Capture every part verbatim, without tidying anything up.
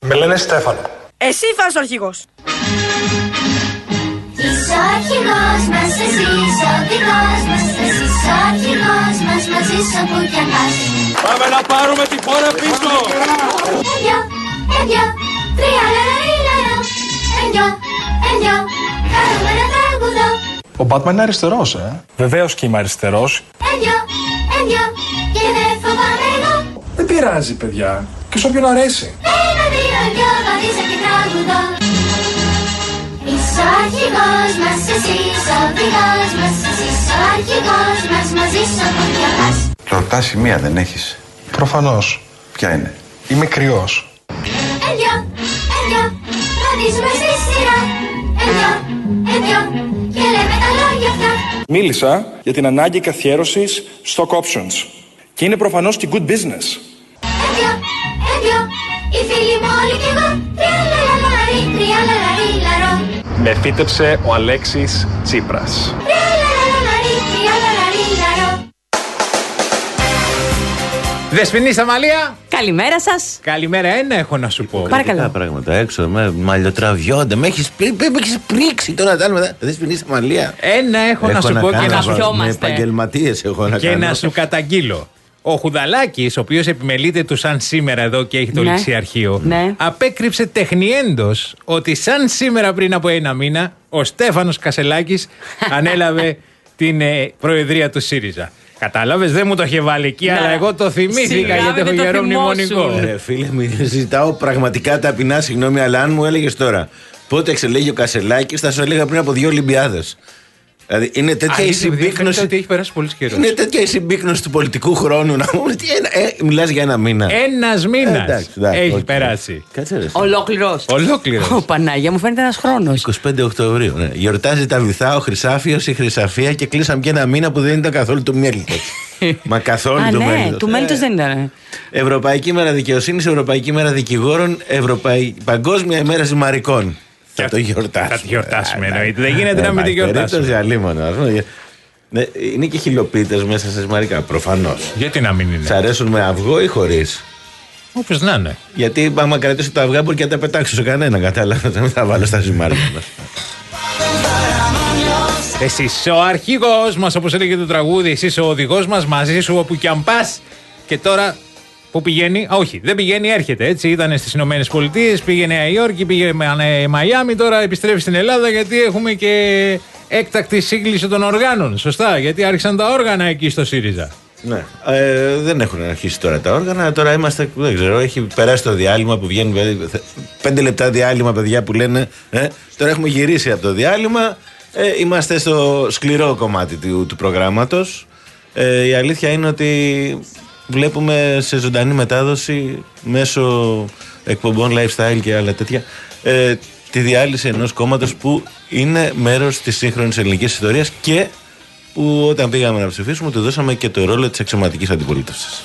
Με λένε Στέφανο. Εσύ θα είσαι ο αρχηγός. Είσαι ο αρχηγός μας, εσύ είσαι ο δικός μας. Εσύ είσαι ο αρχηγός μας, μαζί σου που κι αν πας. Πάμε να πάρουμε τη χώρα πίσω. Ενδυο, ενδυο, τρία λαραρίλαρο. Ενδυο, ενδυο, κάνουμε ένα τραγουδό. Ο Μπάτμαν είναι αριστερός, ε. Βεβαίως και είμαι αριστερός. Ενδυο, ενδυο, και δεν φοβάμαι εγώ. Δεν πειράζει, παιδιά. Και σε όποιον αρέσει. Ένα, δύο, δυο, βαδίζω και τραγουδό. Είσαι ο αρχηγός μας, εσύ είσαι ο οδηγός μας. Εσύ είσαι ο αρχηγός μας, μαζί σου που κι αν πας. Λορτά σημεία δεν έχεις? Προφανώς. Ποια είναι? Είμαι κρυός. Ενδυο, ενδυο, βαδίζουμε στη σειρά. Ενδυο, ενδυο, και λέμε τα λόγια αυτά. Μίλησα για την ανάγκη καθιέρωσης stock options. Και είναι προφανώς και good business. Ενδυο, ενδυο, οι φίλοι μου όλοι κι εγώ. Τριαλαλαλαρί, τριαλαλαρίλαρο. Με φύτεψε ο Αλέξης Τσίπρας. Τριαλαλαλαρί, τριαλαλαρίλαρο. Δεσποινή Σαμαλία. Καλημέρα σας. Καλημέρα, ένα έχω να σου πω. Παρακαλώ. Τα πράγματα έξω, με μαλλιοτραβιόνται. Με έχεις πρίξει τώρα τα άλλα. Δεσποινή Σαμαλία. Ένα έχω, έχω να σου πω και να σου με επαγγελματίες έχω να και κάνω. να σου καταγγείλω. Ο Χουδαλάκης, ο οποίος επιμελείται του σαν σήμερα εδώ και έχει το Ναι. ληξιαρχείο, Ναι. απέκρυψε τεχνιέντος ότι σαν σήμερα πριν από ένα μήνα ο Στέφανος Κασελάκης ανέλαβε την ε, προεδρία του ΣΥΡΙΖΑ. Κατάλαβες, δεν μου το είχε βάλει εκεί, Ναι. αλλά εγώ το θυμήθηκα Σιγά, γιατί έχω δεν το γερό θυμόσουν. μνημονικό. Ρε φίλε, μη ζητάω πραγματικά ταπεινά συγγνώμη, αλλά αν μου έλεγες τώρα πότε εξελέγει ο Κασελάκης, θα σου έλεγα πριν από δύο Ολυμπιάδες. Δηλαδή είναι τέτοια η Αλήθεια, φαίνεται συμπίκνωση. ότι έχει περάσει πολύ καιρό. Είναι τέτοια η συμπίκνωση του πολιτικού χρόνου. Να μου τι ένα, ε, μιλάς για ένα μήνα. Ένας μήνας Εντάξει, εντάξει, έχει όχι. περάσει. Κάτσε ρε. Ολόκληρος. Ολόκληρος. Ω, Πανάγια μου, φαίνεται ένας χρόνος. είκοσι πέντε Οκτωβρίου. Ναι. Γιορτάζει τα βυθά, ο Χρυσάφιος, η Χρυσαφία και κλείσαμε και ένα μήνα που δεν ήταν καθόλου του μέλιτος. Μα καθόλου Α, του ναι, μέλιτος. του μέλιτος δεν ήταν. Ευρωπαϊκή μέρα δικαιοσύνης, Ευρωπαϊκή μέρα δικηγόρων, Ευρωπαϊ... Παγκόσμια ημέρα ζυμαρικών. Θα το γιορτάσουμε. Θα τη γιορτάσουμε, εννοείται. Δεν γίνεται να μην τη γιορτάσουμε. γιορτάσουμε. Είναι και χιλοπίτες μέσα σε ζυμαρικά, προφανώς. Γιατί να μην Σ' είναι. αρέσουν με αυγό ή χωρίς? Όπως να είναι. Γιατί άμα κρατήσω τα αυγά μπορεί και να τα πετάξω σε κανένα, κατάλαβα. Δεν θα βάλω στα ζυμάρια μας. Εσύ είσαι ο αρχηγός μας, όπως έλεγε το τραγούδι. Εσύ είσαι ο οδηγός μας, μαζί σου όπου κι αν πας. Και τώρα που πηγαίνει, α, όχι, δεν πηγαίνει, έρχεται. Έτσι ήταν στις Ηνωμένες Πολιτείες, πήγε Νέα Υόρκη, πήγε Μαϊάμι, τώρα επιστρέφει στην Ελλάδα γιατί έχουμε και έκτακτη σύγκληση των οργάνων. Σωστά, γιατί άρχισαν τα όργανα εκεί στο ΣΥΡΙΖΑ. Ναι. Ε, δεν έχουν αρχίσει τώρα τα όργανα. Τώρα είμαστε, δεν ξέρω, έχει περάσει το διάλειμμα που βγαίνει. Πέντε λεπτά διάλειμμα, παιδιά που λένε. Ε, τώρα έχουμε γυρίσει από το διάλειμμα. Ε, είμαστε στο σκληρό κομμάτι του, του προγράμματος. Ε, η αλήθεια είναι ότι βλέπουμε σε ζωντανή μετάδοση μέσω εκπομπών lifestyle και άλλα τέτοια ε, τη διάλυση ενός κόμματος που είναι μέρος της σύγχρονης ελληνικής ιστορίας και που όταν πήγαμε να ψηφίσουμε του δώσαμε και το ρόλο της αξιωματικής αντιπολίτευσης.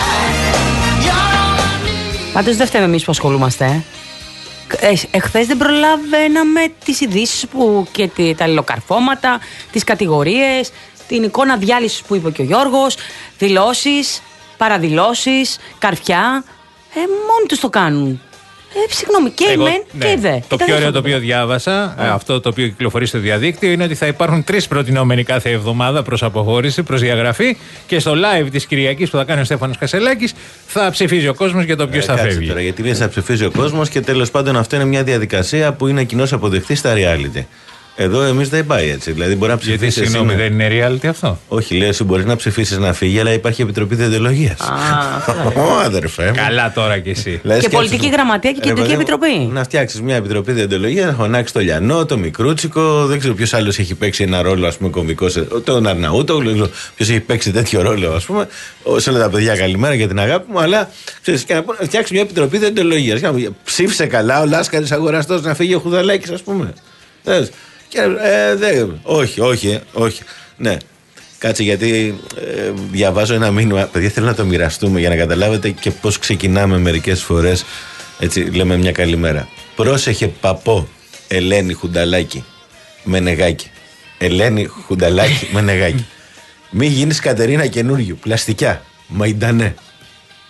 Πάντως δεν φταίμε εμείς που ασχολούμαστε. Ε, εχθές δεν προλαβαίναμε τις ειδήσεις που και τη- τα αλληλοκαρφώματα, τις κατηγορίες, την εικόνα διάλυσης που είπε και ο Γιώργος, δηλώσεις, παραδηλώσεις, καρφιά. Ε, μόνοι τους το κάνουν. Ε, συγγνώμη, και η Εγώ, μεν ναι. και η δε. Το Και τα πιο δύο ωραίο το θα οποίο διάβασα, ε, αυτό το οποίο κυκλοφορεί στο διαδίκτυο, είναι ότι θα υπάρχουν τρεις προτινόμενοι κάθε εβδομάδα προς αποχώρηση, προς διαγραφή και στο live της Κυριακής που θα κάνει ο Στέφανος Κασελάκης θα ψηφίζει ο κόσμος για το ποιος Ε, θα κάτσε φεύγει. τώρα, γιατί λες θα ψηφίζει ο κόσμος και τέλος πάντων αυτό είναι μια διαδικασία που είναι κοινώς αποδεκτή στα reality. Εδώ εμείς δεν πάει έτσι. Δηλαδή μπορεί να Γιατί ψηφίσει. συγγνώμη, δεν είναι reality αυτό. Όχι, λέει, εσύ μπορεί να ψηφίσει να φύγει, αλλά υπάρχει επιτροπή διοντολογίας. Ω, αδερφέ μου. Καλά τώρα κι εσύ. Λες, Και σκέψου- πολιτική γραμματεία και Ρε, κεντρική παιδί μου, επιτροπή. Να φτιάξει μια επιτροπή διοντολογία, να φωνάξει το Λιανό, το Μικρούτσικο, δεν ξέρω ποιο άλλο έχει παίξει ένα ρόλο, α πούμε, κομβικό. Σε, τον Αρναούτο, δεν ξέρω ποιο έχει παίξει τέτοιο ρόλο, α πούμε. Σε όλα τα παιδιά, καλημέρα για την αγάπη μου, αλλά ξέρεις, και να φτιάξει μια επιτροπή διοντολογία. Ψήφισε καλά ο Λάσκαρης αγοραστό να φύγει ο Χουδαλάκης, α πούμε. Θες. Και, ε, δε, όχι, όχι, όχι. Ναι. Κάτσε γιατί ε, διαβάζω ένα μήνυμα. Παιδιά, θέλω να το μοιραστούμε για να καταλάβετε και πώς ξεκινάμε μερικές φορές. Έτσι, λέμε μια καλημέρα. Πρόσεχε παπό, Ελένη Χουνταλάκη με νεγάκι. Ελένη Χουνταλάκη με νεγάκι. Μη γίνεις Κατερίνα καινούριου. Πλαστικιά. Μαϊντανέ.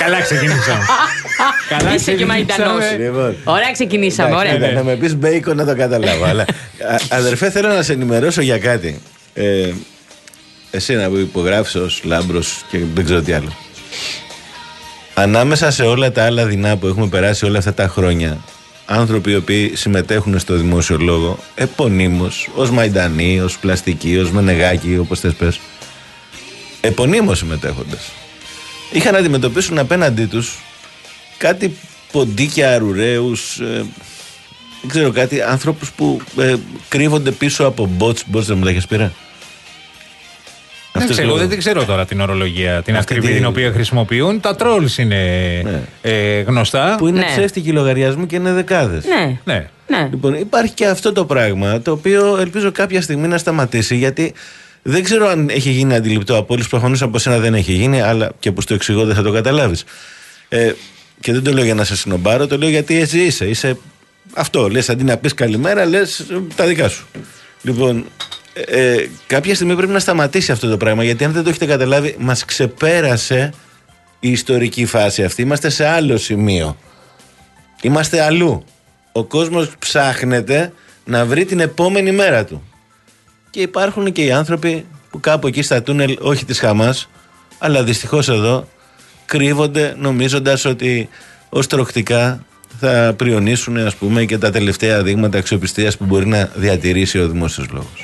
Καλά ξεκινήσαμε. Καλά Είσαι και μαϊντανός. Λοιπόν. Ωραία, ξεκινήσαμε. Ωραία. Εντάξει, να με πεις μπέικον να το καταλάβω. Αλλά α, αδερφέ, θέλω να σε ενημερώσω για κάτι. Ε, Εσένα που υπογράφεις ως Λάμπρος και δεν ξέρω τι άλλο. Ανάμεσα σε όλα τα άλλα δεινά που έχουμε περάσει όλα αυτά τα χρόνια, άνθρωποι οι οποίοι συμμετέχουν στο δημόσιο λόγο, επωνύμως, ως Μαϊντανοί, ως Πλαστικοί, ως Μενεγάκη, όπως θες πες, επωνύμως συμμετέχοντες, είχαν να αντιμετωπίσουν απέναντί τους κάτι ποντίκια, αρουραίους, ε, δεν ξέρω κάτι, άνθρωπους που ε, κρύβονται πίσω από bots. Bots δεν μου τα έχεις πει? Δεν ξέρω, δεν ξέρω τώρα την ορολογία, την Αυτή ακριβή τη- την οποία χρησιμοποιούν. Τα trolls είναι Ναι. ε, γνωστά. Που είναι Ναι. ψεύτικοι λογαριασμοί και είναι δεκάδες. Ναι. Ναι. Ναι. Λοιπόν, υπάρχει και αυτό το πράγμα, το οποίο ελπίζω κάποια στιγμή να σταματήσει, γιατί δεν ξέρω αν έχει γίνει αντιληπτό από όλους. Προφανώς από σένα δεν έχει γίνει, αλλά και που στο εξηγώ δεν θα το καταλάβεις. Ε, και δεν το λέω για να σε συνομπάρω, το λέω γιατί εσύ είσαι. Είσαι αυτό. Λες αντί να πεις καλημέρα, λες ε, τα δικά σου. Λοιπόν, ε, ε, κάποια στιγμή πρέπει να σταματήσει αυτό το πράγμα, γιατί αν δεν το έχετε καταλάβει, μας ξεπέρασε η ιστορική φάση αυτή. Είμαστε σε άλλο σημείο. Είμαστε αλλού. Ο κόσμος ψάχνεται να βρει την επόμενη μέρα του. Και υπάρχουν και οι άνθρωποι που κάπου εκεί στα τούνελ, όχι της Χαμάς, αλλά δυστυχώς εδώ, κρύβονται νομίζοντας ότι ως τροχτικά θα πριονίσουν, ας πούμε, και τα τελευταία δείγματα αξιοπιστίας που μπορεί να διατηρήσει ο δημόσιος λόγος.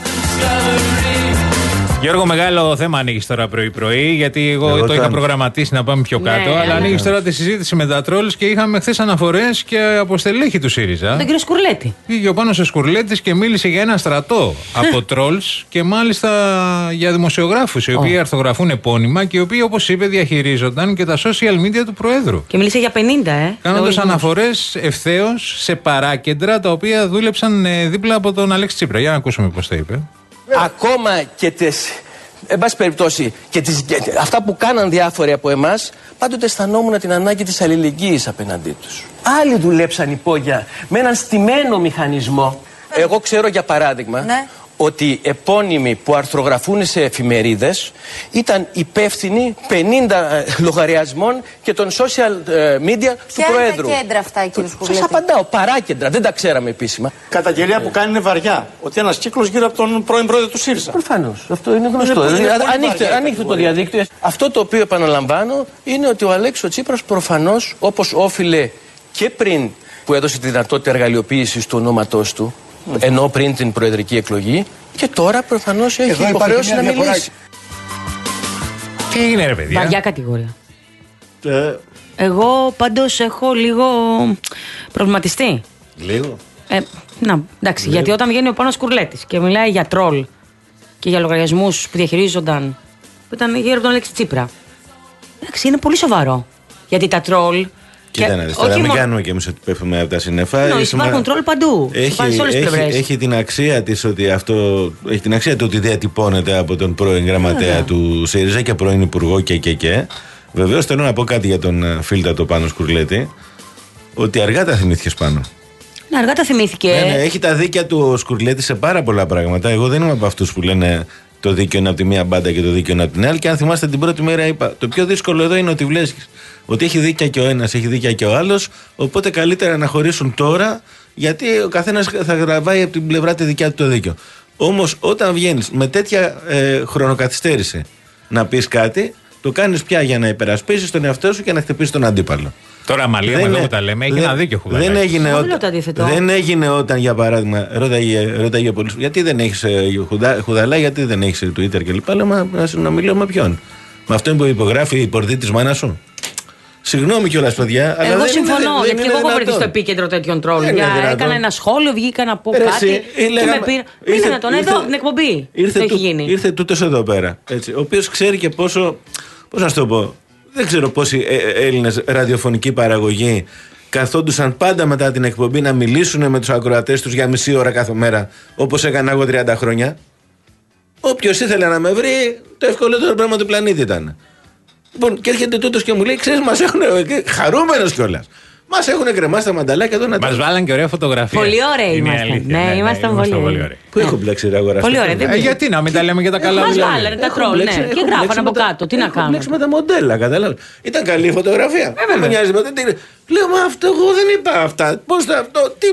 Γιώργο, μεγάλο θέμα ανοίγει τώρα πρωί-πρωί, γιατί εγώ, Εγώ το το είχα αν- προγραμματίσει να πάμε πιο Ναι, κάτω. αλλά ναι. ανοίγει τώρα τη συζήτηση με τα trolls και είχαμε χθε αναφορές και από στελέχη του ΣΥΡΙΖΑ. Τον κύριο Σκουρλέτη. Πήγε ο Πάνος ο Σκουρλέτης και μίλησε για ένα στρατό από trolls και μάλιστα για δημοσιογράφους οι οποίοι αρθογραφούν επώνυμα και οι οποίοι, όπως είπε, διαχειρίζονταν και τα social media του Προέδρου. Και μίλησε για πενήντα, ε. Κάνοντας Λόγω- αναφορές ευθέως σε παράκεντρα τα οποία δούλεψαν ε, δίπλα από τον Αλέξη Τσίπρα. Για να ακούσουμε πώς το είπε. Ακόμα και τις, εν πάση περιπτώσει, και τις, και αυτά που κάναν διάφοροι από εμάς, πάντοτε αισθανόμουν την ανάγκη της αλληλεγγύης απέναντί τους. Άλλοι δουλέψαν υπόγεια με έναν στημένο μηχανισμό. Εγώ ξέρω για παράδειγμα Ναι. ότι επώνυμοι που αρθρογραφούν σε εφημερίδες ήταν υπεύθυνοι πενήντα ε, λογαριασμών και των social ε, media του Ποια είναι Προέδρου. τα κέντρα αυτά, κύριε Σκουρλέτη? Σας απαντάω, παράκεντρα, δεν τα ξέραμε επίσημα. Καταγγελία που κάνει είναι βαριά. Ότι ένας κύκλος γύρω από τον πρώην πρόεδρο του ΣΥΡΙΖΑ. Προφανώς. Αυτό είναι γνωστό. Είναι- είναι Δηλαδή, πολύ ανοίχτε, βαριά ανοίχτε το κατηγορία. διαδίκτυο. Αυτό το οποίο επαναλαμβάνω είναι ότι ο Αλέξης ο Τσίπρας προφανώς, όπως όφιλε και πριν που έδωσε τη δυνατότητα εργαλειοποίησης του ονόματός του, ενώ πριν την προεδρική εκλογή, και τώρα προφανώς έχει υπάρχει υποχρέωση μια να διαφορά. μιλήσει. Τι έγινε, ρε παιδιά. Βαριά κατηγορία. Ε, Εγώ πάντως έχω λίγο προβληματιστεί. λίγο. Ε, να, εντάξει, γιατί όταν βγαίνει ο Πάνος Κουρλέτης και μιλάει για τρόλ και για λογαριασμούς που διαχειρίζονταν, που ήταν γύρω από τον Αλέξη Τσίπρα. Εντάξει, είναι πολύ σοβαρό. Γιατί τα τρόλ. Κοίτα να δεις, τώρα μην κάνουμε κι εμείς ότι πέφτουμε από τα συννεφά. Εννοείς, Ίσως υπάρχουν μα- τρόλ παντού. Έχει, Πάνε σε όλες τις έχει, πλευρές. έχει την αξία της ότι αυτό. Έχει την αξία του ότι διατυπώνεται από τον πρώην γραμματέα Βέβαια. του ΣΥΡΙΖΑ και πρώην υπουργό και και και. Βεβαίως θέλω να πω κάτι για τον ε, φίλτατο Πάνο Σκουρλέτη. Ότι αργά τα θυμήθηκες πάνω. Ναι, αργά τα θυμήθηκε. Ναι, ναι, έχει τα δίκια του ο Σκουρλέτη σε πάρα πολλά πράγματα. Εγώ δεν είμαι από αυτούς που λένε το δίκαιο είναι από τη μία μπάντα και το δίκαιο είναι από την άλλη. Και αν θυμάστε την πρώτη μέρα, είπα: το πιο δύσκολο εδώ είναι ότι βλέπεις ότι έχει δίκια και ο ένας, έχει δίκια και ο άλλος. Οπότε καλύτερα να χωρίσουν τώρα, γιατί ο καθένας θα γραβάει από την πλευρά τη δικιά του το δίκιο. Όμως όταν βγαίνεις με τέτοια ε, χρονοκαθυστέρηση να πεις κάτι, το κάνεις πια για να υπερασπίσεις τον εαυτό σου και να χτυπήσεις τον αντίπαλο. Τώρα, Μαλία, Δεν εδώ είναι- που τα λέμε, έχει δεν- ένα δίκιο χουδάκι. Δεν έγινε, Εγώ δεν όταν, λέω το αντίθετο. δεν έγινε όταν, για παράδειγμα, ρώταγε, ρώταγε πολλούς, γιατί δεν έχεις ε, χουδά, χουδαλά, γιατί δεν έχεις Twitter κλπ. Λέω, μα να συνομιλώ με ποιον. Με αυτόν που υπογράφει η πορτή της μάνας σου. Συγγνώμη κιόλας, παιδιά. Αλλά Εγώ δεν συμφωνώ, είναι, δεν γιατί και είναι εγώ έχω βρεθεί δυνατόν. στο επίκεντρο τέτοιων τρόλ. Δεν Για είναι δυνατόν. έκανα ένα σχόλιο, βγήκα να πω Ρε κάτι. εσύ, Και λέγαμε- με πήρα. ήρθε- Μίλα τον ήρθε- εδώ, την εκπομπή. Ήρθε, Το έχει του, γίνει. ήρθε τούτος εδώ πέρα. Έτσι, ο οποίος ξέρει και πόσο. Πώς να σου το πω. Δεν ξέρω πόσοι ε, ε, Έλληνες ραδιοφωνική παραγωγή καθόντουσαν πάντα μετά την εκπομπή να μιλήσουν με τους ακροατές τους για μισή ώρα κάθε μέρα, όπως έκανα εγώ τριάντα χρόνια. Όποιος ήθελε να με βρει, το ευκολότερο πράγμα του πλανήτη ήταν. Λοιπόν, και έρχεται τούτος και μου λέει: ξέρεις, μας έχουν. Χαρούμενος κιόλας. Μας έχουν κρεμάσει τα μανταλάκια εδώ να τα. Μας βάλαν και ωραία φωτογραφία. Πολύ ωραία ήμασταν. Ναι, ναι, ήμασταν πολύ ωραία. Πού έχω μπλέξει, ρε αγοραστή. Πολύ ωραία. Ε, γιατί να μην τα λέμε για τα καλά. Μας βάλανε τα τρόλ, ναι. Και γράφανε από κάτω. Τι να κάνουμε. Έχω μπλέξει με τα μοντέλα, κατάλαβε. Ήταν καλή η φωτογραφία. Δεν με νοιάζει ποτέ. Λέω, μα αυτό εγώ δεν είπα αυτά. Πώς θα αυτό, τι.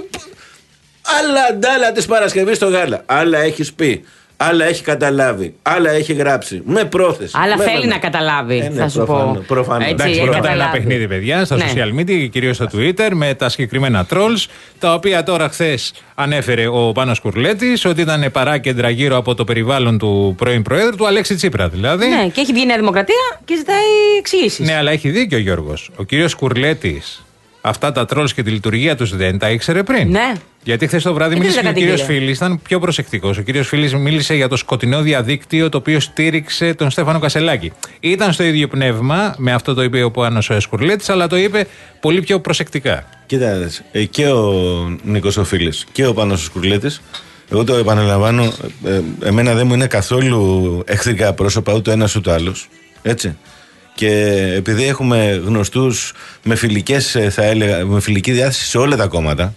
Άλλα ντάλα τη Παρασκευή στο γάλα. Άλλα έχει πει. Άλλα έχει καταλάβει. Άλλα έχει γράψει. Με πρόθεση. Άλλα με θέλει με... να καταλάβει. Ε, ναι, θα σου προφανώς, πω. προφανώς. Εντάξει, ήταν ένα παιχνίδι, παιδιά, στα ναι. social media, κυρίως στο Twitter, με τα συγκεκριμένα trolls, τα οποία τώρα χθες ανέφερε ο Πάνος Κουρλέτης ότι ήταν παράκεντρα γύρω από το περιβάλλον του πρώην Προέδρου, του Αλέξη Τσίπρα δηλαδή. Ναι, και έχει βγει η Νέα Δημοκρατία και ζητάει εξηγήσεις. Ναι, αλλά έχει δίκιο ο Γιώργος. Ο κύριος Κουρλέτης αυτά τα trolls και τη λειτουργία τους δεν τα ήξερε πριν. Ναι. Γιατί χθες το βράδυ Γιατί μίλησε και ο δεν κύριος κατήγγειλε. Φίλης, ήταν πιο προσεκτικός. Ο κύριος Φίλης μίλησε για το σκοτεινό διαδίκτυο το οποίο στήριξε τον Στέφανο Κασελάκη. Ήταν στο ίδιο πνεύμα με αυτό το είπε ο Πάνος Κουρλέτης, αλλά το είπε πολύ πιο προσεκτικά. Κοίτα, ε, και ο Νίκος ο Φίλης και ο Πάνος Κουρλέτης, εγώ το επαναλαμβάνω, ε, εμένα δεν μου είναι καθόλου εχθρικά πρόσωπα ούτε ένας ούτε άλλος. Έτσι. Και επειδή έχουμε γνωστούς με φιλικές, θα έλεγα, με φιλική διάθεση σε όλα τα κόμματα,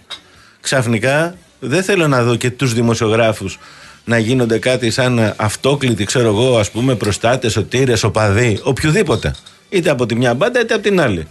ξαφνικά δεν θέλω να δω και τους δημοσιογράφους να γίνονται κάτι σαν αυτόκλητοι, ξέρω εγώ, ας πούμε, προστάτες, σωτήρες, οπαδοί, οποιοδήποτε. Είτε από τη μια μπάντα είτε από την άλλη.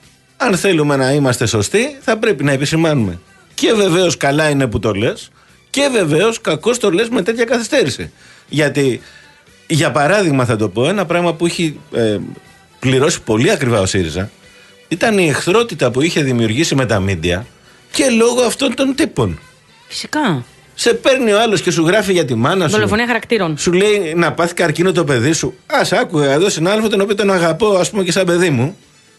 Αν θέλουμε να είμαστε σωστοί, θα πρέπει να επισημάνουμε. Και βεβαίως καλά είναι που το λες, και βεβαίως κακώς το λες με τέτοια καθυστέρηση. Γιατί, για παράδειγμα, θα το πω, ένα πράγμα που έχει ε, πληρώσει πολύ ακριβά ο ΣΥΡΙΖΑ ήταν η εχθρότητα που είχε δημιουργήσει με τα μίντια και λόγω αυτών των τύπων. Φυσικά. Σε παίρνει ο άλλος και σου γράφει για τη μάνα σου. Δολοφονία χαρακτήρων. Σου λέει να πάθει καρκίνο το παιδί σου. Ας άκουγα εδώ συνάδελφο τον οποίο τον αγαπώ, ας πούμε, και σαν παιδί μου.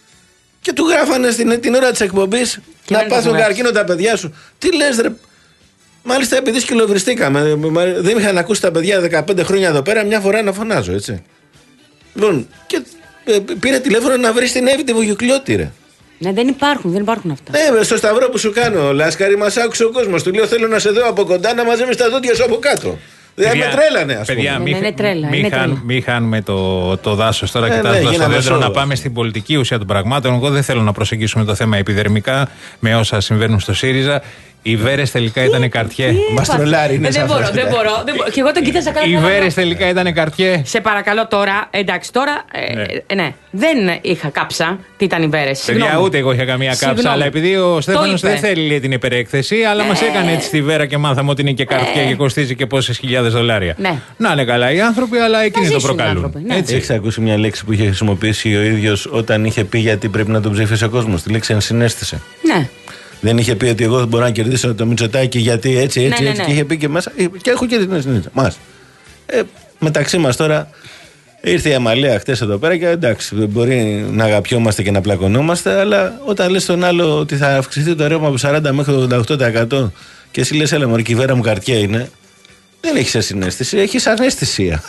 Και του γράφανε στην, την ώρα της εκπομπής να πάθουν καρκίνο τα παιδιά σου. Τι λες, ρε. Μάλιστα επειδή σκυλοβριστήκαμε. Δεν είχαν ακούσει τα παιδιά δεκαπέντε χρόνια εδώ πέρα μια φορά να φωνάζω, έτσι. Λοιπόν, και ε, πήρε τηλέφωνο να βρει την Εύη τη Βουγιουκλιώτη, ρε. Ναι, δεν υπάρχουν, δεν υπάρχουν αυτά. Ναι, στο σταυρό που σου κάνω, Λάσκαρη, μας άκουσε ο κόσμος. Του λέω: θέλω να σε δω από κοντά να μαζεύεις τα δόντια σου από κάτω. Δεν με τρέλανε, ας πούμε. Παιδιά, Ναι, μην ναι, είναι τρέλα, είναι τρέλα. μη χάνουμε το, το δάσος τώρα, Ε, κοιτάζοντας ναι, το γίναμε δέντρο, σόβα. να πάμε στην πολιτική ουσία των πραγμάτων. Εγώ δεν θέλω να προσεγγίσουμε το θέμα επιδερμικά με όσα συμβαίνουν στο ΣΥΡΙΖΑ. Οι Βέρες τελικά ήταν καρτιέ. Μας τρολάρει, είναι Ε, δεν σαφές. μπορώ, δεν μπορώ. δεν μπορώ. Και εγώ τον κοίταζα καλά. Οι καλά. Βέρες τελικά ήταν καρτιέ. Σε παρακαλώ τώρα, εντάξει τώρα. Ε, Ναι. ε, ναι. Δεν είχα κάψα τι ήταν οι Βέρες. Παιδιά, Συγγνώμη. ούτε εγώ είχα καμία κάψα. Συγγνώμη. Αλλά επειδή ο Στέφανος είπε. δεν θέλει λέει, την υπερέκθεση, αλλά μας έκανε έτσι τη Βέρα και μάθαμε ότι είναι και καρτιέ και κοστίζει και πόσες χιλιάδες δολάρια. Ναι. Να είναι καλά οι άνθρωποι, αλλά εκείνοι το ζήσουν οι προκαλούν. άνθρωποι, ναι. Έτσι. Έχεις ακούσει μια λέξη που είχε χρησιμοποιήσει ο ίδιος όταν είχε πει γιατί πρέπει να τον ψήφισε ο κόσμος? Τη λέξη ενσυναίσθησε. Ναι. Δεν είχε πει ότι εγώ μπορώ να κερδίσω το Μητσοτάκη γιατί έτσι, έτσι, Ναι, ναι, έτσι. ναι. Και είχε πει και μέσα. Και έχω και την ενσυναίσθηση. Μας. Ε, μεταξύ μας τώρα ήρθε η Αμαλία χτες εδώ πέρα και εντάξει, μπορεί να αγαπιόμαστε και να πλακωνόμαστε, αλλά όταν λες τον άλλο ότι θα αυξηθεί το ρεύμα από σαράντα μέχρι το ογδόντα οκτώ τοις εκατό και εσύ λες, έλα μωρή, η Βέρα μου καρτιέ είναι, δεν έχεις ασυναίσθηση, έχεις αναισθησία.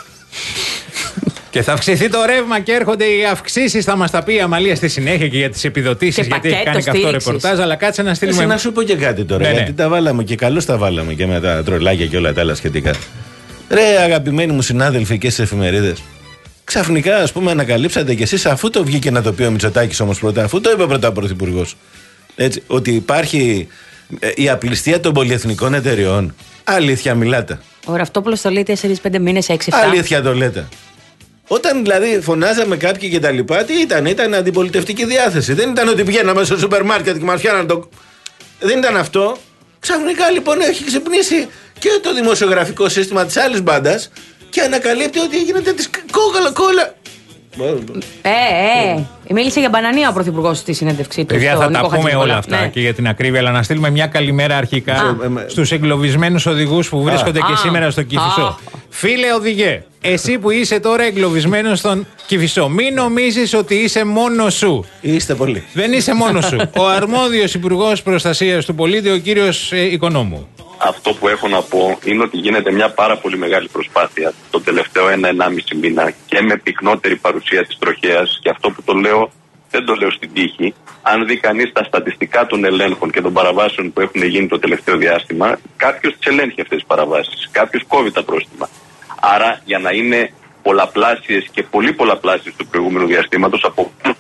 Και θα αυξηθεί το ρεύμα και έρχονται οι αυξήσεις. Θα μας τα πει η Αμαλία στη συνέχεια και για τις επιδοτήσεις. Και Γιατί έχει πακέτο κάνει και αυτό στήριξης. ρεπορτάζ. Αλλά κάτσε να στείλουμε. Εσύ να σου πω και κάτι τώρα, Ναι, ναι. γιατί τα βάλαμε και καλώς τα βάλαμε και με τα τρολάκια και όλα τα άλλα σχετικά. Ρε αγαπημένοι μου συνάδελφοι και στις εφημερίδες, ξαφνικά ας πούμε ανακαλύψατε κι εσείς, αφού το βγήκε να το πει ο Μητσοτάκης όμως πρώτα, αφού το είπε πρώτα ο Πρωθυπουργός, έτσι, ότι υπάρχει ε, η απληστία των πολυεθνικών εταιριών. Αλήθεια μιλάτε? Ο Ραυτόπουλος το λέει τέσσερα πέντε μήνες, έξι εφτά. Αλήθεια το λέτε? Όταν δηλαδή φωνάζαμε κάποιοι και τα λοιπά, τι ήταν? Ήταν αντιπολιτευτική διάθεση. Δεν ήταν ότι πηγαίναμε στο σούπερ μάρκετ και μας πιάναν το. Δεν ήταν αυτό. Ξαφνικά λοιπόν έχει ξυπνήσει και το δημοσιογραφικό σύστημα της άλλης μπάντας και ανακαλύπτει ότι γίνεται της κόκαλα κόλλα. Ε, ε. Μίλησε για μπανανία ο Πρωθυπουργός στη συνέντευξή του. Παιδιά, στο θα τα Νίκο πούμε Χατζηνικολάου. όλα αυτά Ναι. και για την ακρίβεια. Αλλά να στείλουμε μια καλημέρα αρχικά στους εγκλωβισμένους οδηγούς που βρίσκονται και Α. σήμερα στο Κηφισό. Α. Φίλε οδηγέ, εσύ που είσαι τώρα εγκλωβισμένος στον Κηφισό, μην νομίζεις ότι είσαι μόνος σου. Είστε πολύ. Δεν είσαι μόνος σου. Ο αρμόδιος Υπουργός Προστασίας του Πολίτη, ο κύριος ε, Οικονόμου. Αυτό που έχω να πω είναι ότι γίνεται μια πάρα πολύ μεγάλη προσπάθεια το τελευταίο ένα-ενάμιση μήνα και με πυκνότερη παρουσία της τροχέας, και αυτό που το λέω δεν το λέω στην τύχη. Αν δει κανείς τα στατιστικά των ελέγχων και των παραβάσεων που έχουν γίνει το τελευταίο διάστημα, κάποιος τις ελέγχει αυτές τις παραβάσεις, κάποιος κόβει τα πρόστιμα. Άρα για να είναι πολλαπλάσιες και πολύ πολλαπλάσιες του προηγούμενου διαστήματος, από πάνω στους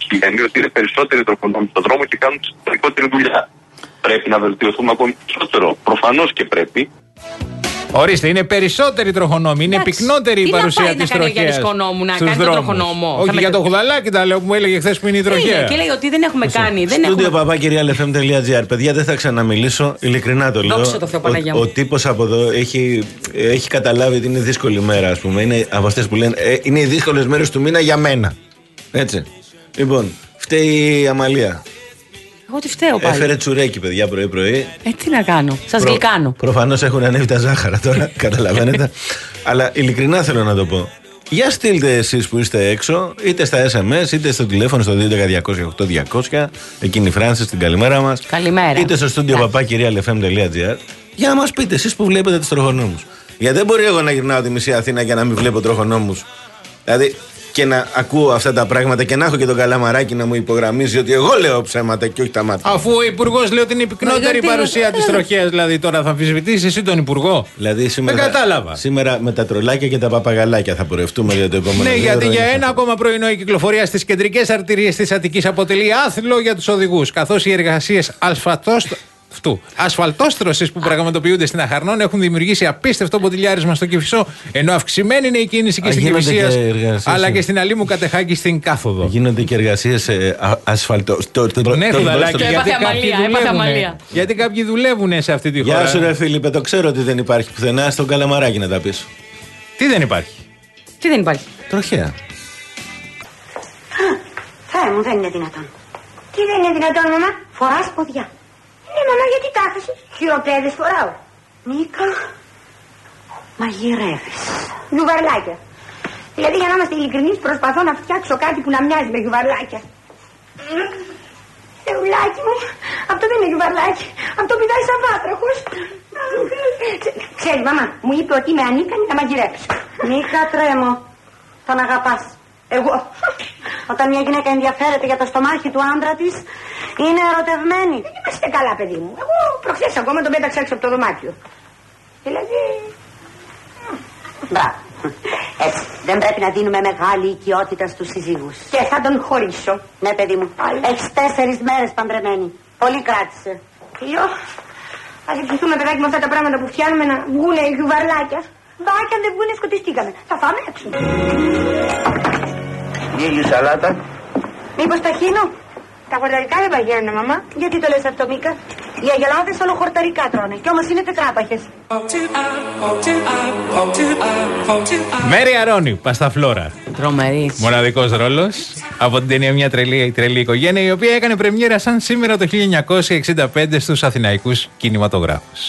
σημαίνει ότι είναι περισσότεροι τροχονόμοι στον δρόμο και κάνουν σημαντικότερη δουλειά. Πρέπει να βελτιωθούμε ακόμη περισσότερο. Προφανώς και πρέπει. Ορίστε, είναι περισσότεροι τροχονόμοι, είναι πυκνότερη η παρουσία τη τροχέα. Για δισκονόμου, να κάνει τον τροχονόμο. Όχι, για το χουδαλάκι τα λέω που μου έλεγε χθε που είναι η τροχέα. Και λέει ότι δεν έχουμε κάνει. Στούντιο παπάκυριαλ εφ εμ τελεία τζι άρ. Παιδιά, δεν θα ξαναμιλήσω. Ειλικρινά το λέω. Δόξα τω Θεώ, Παναγιά μου. Ο, ο τύπο από εδώ έχει, έχει καταλάβει ότι είναι δύσκολη μέρα, α πούμε. Είναι από αυτέ που λένε ε, είναι οι δύσκολε μέρε του μήνα για μένα. Έτσι. Λοιπόν, φταίει η Αμαλία. Εγώ τι φταίω πάλι. Έφερε τσουρέκι, παιδιά, πρωί-πρωί. Ε, τι να κάνω. Σας Προ... γλυκάνω. Προφανώς έχουν ανέβει τα ζάχαρα τώρα, καταλαβαίνετε. Αλλά ειλικρινά θέλω να το πω. Για στείλτε εσείς που είστε έξω, είτε στα ες εμ ες, είτε στο τηλέφωνο στο δύο ένα μηδέν διακόσια οκτώ διακόσια. Εκείνη η Φράνσις, την καλημέρα μας. Καλημέρα. Είτε στο στούντιο παπάκυριαλ εφ εμ τελεία τζι άρ. Για να μας πείτε εσείς που βλέπετε τους τροχονόμους. Γιατί δεν μπορεί εγώ να γυρνάω τη μισή Αθήνα για να μην βλέπω τροχονόμους. Δηλαδή. Και να ακούω αυτά τα πράγματα και να έχω και τον Καλαμαράκη να μου υπογραμμίζει ότι εγώ λέω ψέματα και όχι τα μάτια. Αφού ο Υπουργός λέει ότι είναι η πυκνότερη η παρουσία της τροχέας, δηλαδή τώρα θα αμφισβητήσεις εσύ τον Υπουργό. Δηλαδή σήμερα, δεν κατάλαβα. Σήμερα με τα τρολάκια και τα παπαγαλάκια θα πορευτούμε για το επόμενο Ναι, γιατί για ένα αυτό. ακόμα πρωινό η κυκλοφορία στις κεντρικές αρτηρίες της Αττικής αποτελεί άθλο για τους οδηγούς, καθώς οι εργασίες αλφατόστ... Αυτού. Ασφαλτόστρωσης που πραγματοποιούνται στην Αχαρνών έχουν δημιουργήσει απίστευτο ποτηλιάρισμα στο Κηφισό, ενώ αυξημένη είναι η κίνηση και στην Κηφισίας, αλλά και στην Αλήμου Κατεχάκη στην Κάθοδο. Γίνονται και εργασίες ασφαλτό. Ναι, χουδαλάκι, γιατί κάποιοι δουλεύουν. Γιατί κάποιοι δουλεύουν σε αυτή τη χώρα. Γεια σου, ρε Φίλιππε, το ξέρω ότι δεν υπάρχει πουθενά, στον Καλαμαράκη να τα πεις. Τι δεν υπάρχει. Τι δεν υπάρχει. Τροχέα. Θεέ μου, δεν είναι δυνατόν. Τι δεν είναι δυνατόν, μαμά? Φοράς ποδιά. Ναι, μαμά, γιατί τα χάσεις? Χειροπέδες φοράω. Νίκα, μαγειρεύεις. Γιουβαρλάκια. Δηλαδή, για να είμαστε ειλικρινείς, προσπαθώ να φτιάξω κάτι που να μοιάζει με γιουβαρλάκια. Θεουλάκι μου, αυτό δεν είναι γιουβαρλάκι. Αυτό πηδάει σαν βάτραχος. Ξέρεις, μαμά, μου είπε ότι είμαι ανίκανη να μαγειρέψω. Νίκα, τρέμω. Τον αγαπάς. Εγώ. Όταν μια γυναίκα ενδιαφέρεται για το στομάχι του άντρα της, είναι ερωτευμένη. Δεν είμαστε καλά, παιδί μου. Εγώ προχθές ακόμα τον πέταξα έξω από το δωμάτιο. Δηλαδή. Μπράβο. Έτσι. Δεν πρέπει να δίνουμε μεγάλη οικειότητα στους συζύγους. Και θα τον χωρίσω. Ναι, παιδί μου. Έχεις τέσσερις μέρες παντρεμένη. Πολύ κράτησε. Λέω. Ας ευχηθούμε, παιδάκι, με αυτά τα πράγματα που φτιάχνουμε να βγουνε οι γιουβαρλάκια. Μπα, και αν δεν βγουνε, σκοτιστήκαμε. Θα φάμε έξω. Λίγη σαλάτα. Μήπως ταχύνω? Τα χορταρικά δεν παγαίνουν, μαμά. Γιατί το λες αυτό, Μίκα? Οι αγελάδες όλο χορταρικά τρώνε. Κι όμως είναι τετράπαχες. Μέρη Αρώνη, Πασταφλόρα. Τρομερή. Μοναδικός ρόλος από την ταινία Μια τρελή, τρελή οικογένεια, η οποία έκανε πρεμιέρα σαν σήμερα το χίλια εννιακόσια εξήντα πέντε στους αθηναϊκούς κινηματογράφους.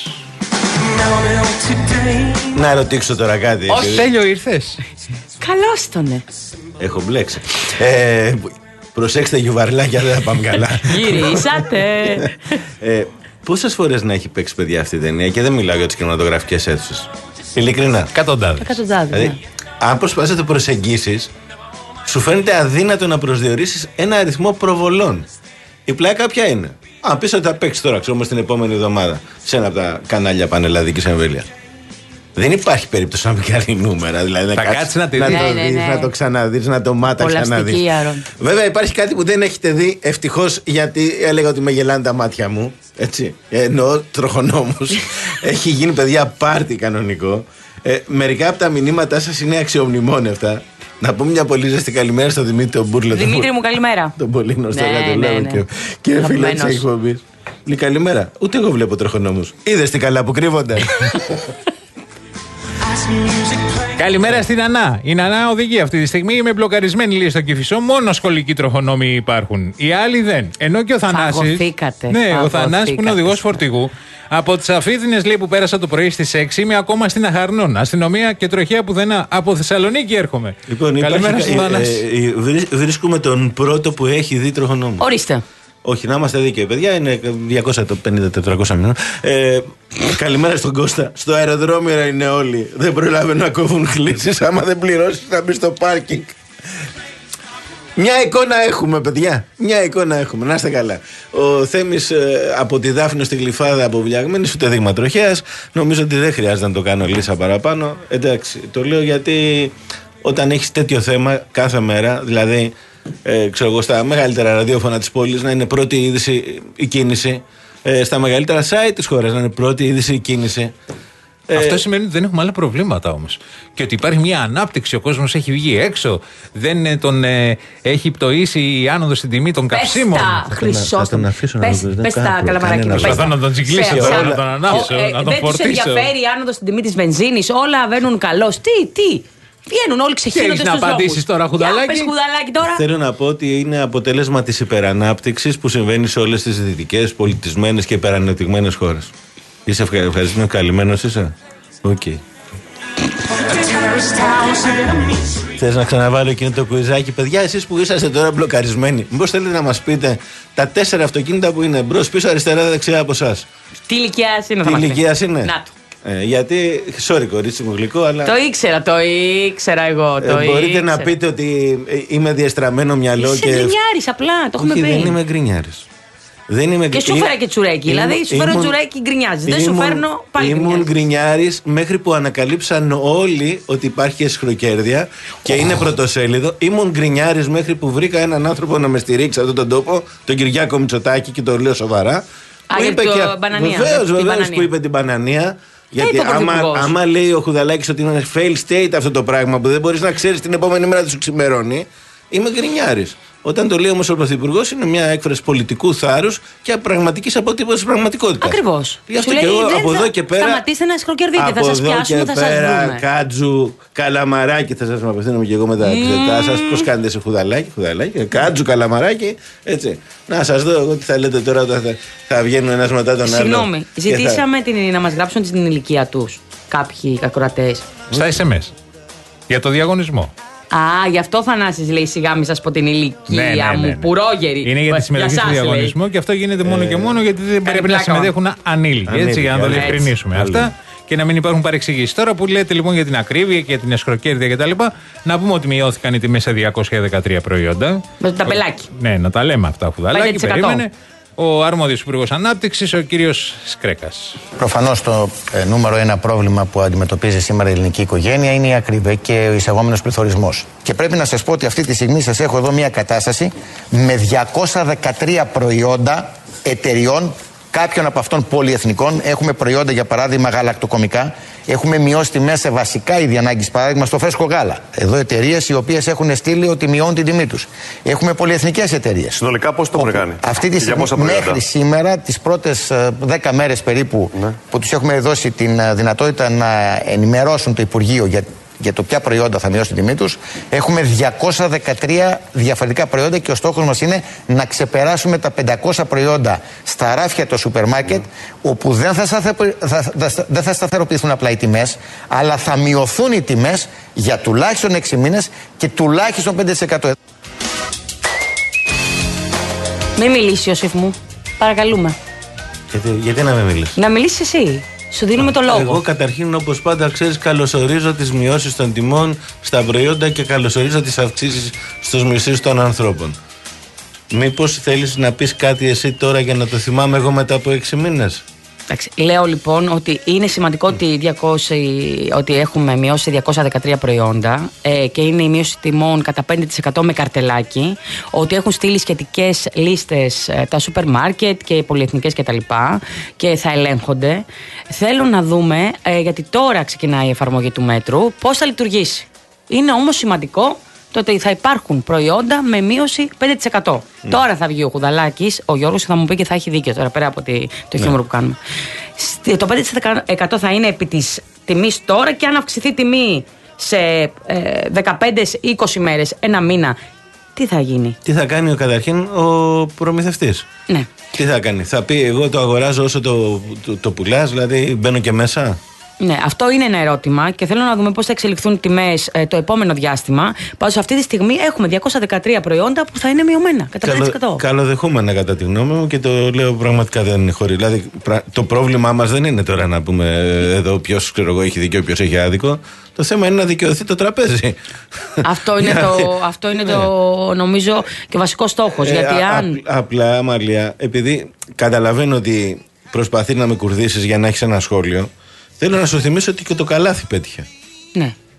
Να ρωτήσω τώρα κάτι. Ως Τέλειο ήρθες. Καλώς τονε. Έχω μπλέξει. Ε, προσέξτε, γιουβαρλάκια, δεν θα πάμε καλά. Γυρίσατε. ε, Πόσες φορές να έχει παίξει, παιδιά, αυτή η ταινία, και δεν μιλάω για τις κινηματογραφικές αίθουσες. Ειλικρινά. Εκατοντάδες. Εκατοντάδες. Δηλαδή, Ναι. αν προσπαθείς να το προσεγγίσεις, σου φαίνεται αδύνατο να προσδιορίσεις ένα αριθμό προβολών. Η πλάκα ποια είναι? Αν πεις ότι θα παίξει τώρα, ξέρω, την επόμενη εβδομάδα σε ένα από τα κανάλια πανελλαδικής εμβέλειας. Δεν υπάρχει περίπτωση να μην κάνει νούμερα. Δηλαδή, θα να κάτσεις να τη να δεις. το Ναι, ναι, δεις, ναι. να το ξαναδείς, να το μάτα ξαναδείς. Βέβαια, υπάρχει κάτι που δεν έχετε δει, ευτυχώς, γιατί έλεγα ότι με γελάνε τα μάτια μου. Έτσι. Εννοώ τροχονόμους. Έχει γίνει, παιδιά, πάρτι κανονικό. Ε, μερικά από τα μηνύματά σας είναι αξιομνημόνευτα. Να πούμε μια πολύ ζεστή καλημέρα στον Δημήτρη τον Μπούρλο. Δημήτρη μου, καλημέρα. Τον πολύ γνωστό Ναι, γάτο ναι, λέω ναι. και, και φίλο της Αγαπημένος. εκπομπής. Λέει καλημέρα. Ούτε εγώ βλέπω τροχονόμους. Είδες τι καλά που κρύβονται. Καλημέρα στην Ανά. Η Νανά οδηγεί αυτή τη στιγμή. Είμαι μπλοκαρισμένη, λέει, στο Κηφισό. Μόνο σχολικοί τροχονόμοι υπάρχουν. Οι άλλοι δεν. Ενώ και ο Θανάσης. Φαγωθήκατε. Ναι, ο Φαγωθήκατε. Θανάσης που είναι οδηγός φορτηγού. Από τις Αφίδινες, λέει, που πέρασα το πρωί στις έξι, είμαι ακόμα στην Αχαρνών. Αστυνομία και τροχέα πουθενά. Από Θεσσαλονίκη έρχομαι. Λοιπόν, Καλημέρα υπάρχει, στον ε, Θανάση. ε, βρί- βρίσκουμε τον πρώτο που έχει δει τροχονόμο. Ορίστε. Όχι, να είμαστε δίκαιοι, παιδιά, είναι διακόσια πενήντα με τετρακόσια μήνων. Ε, καλημέρα στον Κώστα. Στο αεροδρόμιο είναι όλοι. Δεν προλάβαινε να κόβουν χλήσεις. Άμα δεν πληρώσεις, να μπει στο πάρκινγκ. Μια εικόνα έχουμε, παιδιά. Μια εικόνα έχουμε. Να είστε καλά. Ο Θέμης ε, από τη Δάφνη στη Γλυφάδα από Βλιαγμένη, ούτε δείγμα τροχέας. Νομίζω ότι δεν χρειάζεται να το κάνω λύσα παραπάνω. Εντάξει, το λέω γιατί όταν έχεις τέτοιο θέμα κάθε μέρα, δηλαδή ε, ξέρω εγώ, στα μεγαλύτερα ραδιόφωνα της πόλης να είναι πρώτη είδηση η κίνηση. Ε, στα μεγαλύτερα site της χώρας να είναι πρώτη είδηση η κίνηση. Αυτό σημαίνει ότι δεν έχουμε άλλα προβλήματα όμως. Και ότι υπάρχει μια ανάπτυξη, ο κόσμος έχει βγει έξω, δεν τον ε, έχει πτωίσει η άνοδος στην τιμή των καυσίμων. Πες τα, Χρυσόστομο. Πες, πες τα, Καλαμαράκι. Προσπαθώ να τον τσιγκλίσω, να τον ανάψω, ε, να τον δεν φορτίσω. Δεν τους ενδιαφέρει η άνοδος στην τιμή της βενζίνης, όλα βαίνουν καλώς. Τι, τι. Βγαίνουν όλοι ξεχύνονται στους δρόμους. Να απαντήσεις τώρα, Χουδαλάκη. Πες, Χουδαλάκη, τώρα. Θέλω να πω ότι είναι αποτέλεσμα της υπερανάπτυξης που συμβαίνει σε όλες τις δυτικές, πολιτισμένες και υπερανεπτυγμένες χώρες. Είσαι ευχαριστημένος, καλυμμένος είσαι. Οκ. Okay. Θες να ξαναβάλω εκείνο το κουιζάκι, παιδιά, εσείς που είσαστε τώρα μπλοκαρισμένοι, μήπως θέλετε να μας πείτε τα τέσσερα αυτοκίνητα που είναι μπρος, πίσω, αριστερά, δεξιά από εσάς. Τι ηλικία είναι, Τι ηλικία είναι. Να το. Ε, γιατί, sorry κορίτσι μου γλυκό, αλλά. Το ήξερα, το ήξερα εγώ. Το ε, μπορείτε ήξερα. να πείτε ότι είμαι διεστραμμένο μυαλό. Είσαι και. γκρινιάρης, απλά, το έχουμε Όχι, πει. δεν είμαι γκρινιάρης. Δεν είμαι... Και σου φέρα και τσουρέκι. Ήμουν... Δηλαδή, σου φέρω τσουρέκι, γκρινιάζει. Δεν σου φέρνω πάλι. Ήμουν γκρινιάρης μέχρι που ανακαλύψαν όλοι ότι υπάρχει εσχροκέρδεια και είναι πρωτοσέλιδο. Ήμουν γκρινιάρης μέχρι που βρήκα έναν άνθρωπο να με στηρίξει αυτόν τον τόπο, τον Κυριάκο Μητσοτάκη, και το λέω σοβαρά. Α, για το μπανανία. Βεβαίως, βεβαίως που είπε την μπανανία. Γιατί άμα, άμα λέει ο Χουδαλάκης ότι είναι fail state αυτό το πράγμα που δεν μπορείς να ξέρεις την επόμενη μέρα τι σου ξημερώνει, είμαι γκρινιάρης. Όταν το λέει όμως ο Πρωθυπουργός, είναι μια έκφραση πολιτικού θάρρους και πραγματικής αποτύπωσης πραγματικότητας. Ακριβώς. Γι' αυτό και εγώ από εδώ και πέρα. Σταματήστε να σκροκερδείτε, θα σας πιάσουμε, θα σας βρούμε. Κάτζου, Καλαμαράκι, θα σας απευθύνομαι και εγώ με τα επιθετά σας. Πώς κάνετε σε Χουδαλάκι, Χουδαλάκι, Κάτζου, Καλαμαράκι. Έτσι. Να σας δω εγώ τι θα λέτε τώρα όταν θα, θα βγαίνουν ένας μετά τον άλλο. Συγγνώμη, ζητήσαμε θα... την, να μας γράψουν την ηλικία τους κάποιοι ακροατές. Στα ες εμ ες. Για το διαγωνισμό. Α, γι' αυτό ο Θανάσης λέει σιγά μη σας πω την ηλικία ναι, ναι, ναι, μου, ναι. πουρόγερη. Είναι για τη συμμετοχή στο διαγωνισμό λέει. Και αυτό γίνεται μόνο ε, και μόνο γιατί δεν πρέπει να συμμετέχουν ανήλικοι. Έτσι, για να το διευκρινίσουμε αυτά και να μην υπάρχουν παρεξηγήσεις. Τώρα που λέτε λοιπόν για την ακρίβεια και για την εσχροκέρδεια κτλ., να πούμε ότι μειώθηκαν οι τιμές σε διακόσια δεκατρία προϊόντα. Με το ταμπελάκι. Ναι, να τα λέμε αυτά, Χουδαλάκι. Περίμενε. Ο αρμόδιος Υπουργός Ανάπτυξης, ο κύριος Σκρέκας. Προφανώς το ε, νούμερο ένα πρόβλημα που αντιμετωπίζει σήμερα η ελληνική οικογένεια είναι η ακρίβεια και ο εισαγόμενος πληθωρισμός. Και πρέπει να σας πω ότι αυτή τη στιγμή σας έχω εδώ μια κατάσταση με διακόσια δεκατρία προϊόντα εταιριών, κάποιων από αυτών πολυεθνικών. Έχουμε προϊόντα, για παράδειγμα, γαλακτοκομικά. Έχουμε μειώσει τιμές σε βασικά είδη ανάγκης, παράδειγμα στο φρέσκο γάλα. Εδώ εταιρείες οι οποίες έχουν στείλει ότι μειώνουν την τιμή τους. Έχουμε πολυεθνικές εταιρείες. Συνολικά πώς το έχουν κάνει? Αυτή τη στιγμή, μέχρι σήμερα, τις πρώτες δέκα μέρες περίπου, ναι, που τους έχουμε δώσει την δυνατότητα να ενημερώσουν το Υπουργείο για, για το ποια προϊόντα θα μειώσει την τιμή τους, έχουμε διακόσια δεκατρία διαφορετικά προϊόντα και ο στόχος μας είναι να ξεπεράσουμε τα πεντακόσια προϊόντα στα ράφια του σούπερ μάρκετ, όπου δεν θα, σταθε... θα... δεν θα σταθεροποιηθούν απλά οι τιμές, αλλά θα μειωθούν οι τιμές για τουλάχιστον έξι μήνες και τουλάχιστον πέντε τοις εκατό. Μην μιλήσει, Ιωσήφ μου. Παρακαλούμε. Γιατί, γιατί να μην μιλήσει? Να μιλήσει εσύ. Σου δίνουμε το λόγο. Εγώ καταρχήν, όπως πάντα, ξέρεις, καλωσορίζω τις μειώσεις των τιμών στα προϊόντα και καλωσορίζω τις αυξήσεις στους μισθούς των ανθρώπων. Μήπως θέλεις να πεις κάτι εσύ τώρα για να το θυμάμαι εγώ μετά από έξι μήνες? Εντάξει, λέω λοιπόν ότι είναι σημαντικό ότι, διακόσια, ότι έχουμε μειώσει διακόσια δεκατρία προϊόντα ε, και είναι η μείωση τιμών κατά πέντε τοις εκατό με καρτελάκι, ότι έχουν στείλει σχετικές λίστες ε, τα σούπερ μάρκετ και οι πολυεθνικές κτλ. Και, και θα ελέγχονται. Θέλω να δούμε, ε, γιατί τώρα ξεκινάει η εφαρμογή του μέτρου, πώς θα λειτουργήσει. Είναι όμως σημαντικό το ότι θα υπάρχουν προϊόντα με μείωση πέντε τοις εκατό. Mm. Τώρα θα βγει ο Χουδαλάκης, ο Γιώργος θα μου πει και θα έχει δίκιο τώρα πέρα από τη, το χιούμορ ναι. που κάνουμε. Το πέντε τοις εκατό θα είναι επί της τιμής τώρα και αν αυξηθεί η τιμή σε ε, δεκαπέντε είκοσι μέρες, ένα μήνα, τι θα γίνει? Τι θα κάνει ο καταρχήν ο προμηθευτής? Ναι. Τι θα κάνει? Θα πει εγώ το αγοράζω όσο το, το, το πουλάς, δηλαδή μπαίνω και μέσα? Ναι, αυτό είναι ένα ερώτημα και θέλω να δούμε πώς θα εξελιχθούν οι τιμές ε, το επόμενο διάστημα. Πάντως αυτή τη στιγμή έχουμε διακόσια δεκατρία προϊόντα που θα είναι μειωμένα κατά πέντε τοις εκατό. Καλοδεχούμενα κατά τη γνώμη μου και το λέω πραγματικά δεν είναι χωρί. Δηλαδή το πρόβλημά μας δεν είναι τώρα να πούμε εδώ ποιος έχει δίκιο, ποιος έχει άδικο. Το θέμα είναι να δικαιωθεί το τραπέζι. Αυτό είναι, το, αυτό είναι το νομίζω και ο βασικός στόχος. Ε, γιατί α, αν... α, απλά, Μαρλία, επειδή καταλαβαίνω ότι προσπαθεί να με κουρδίσεις για να έχεις ένα σχόλιο, θέλω να σου θυμίσω ότι και το καλάθι πέτυχε. Ναι.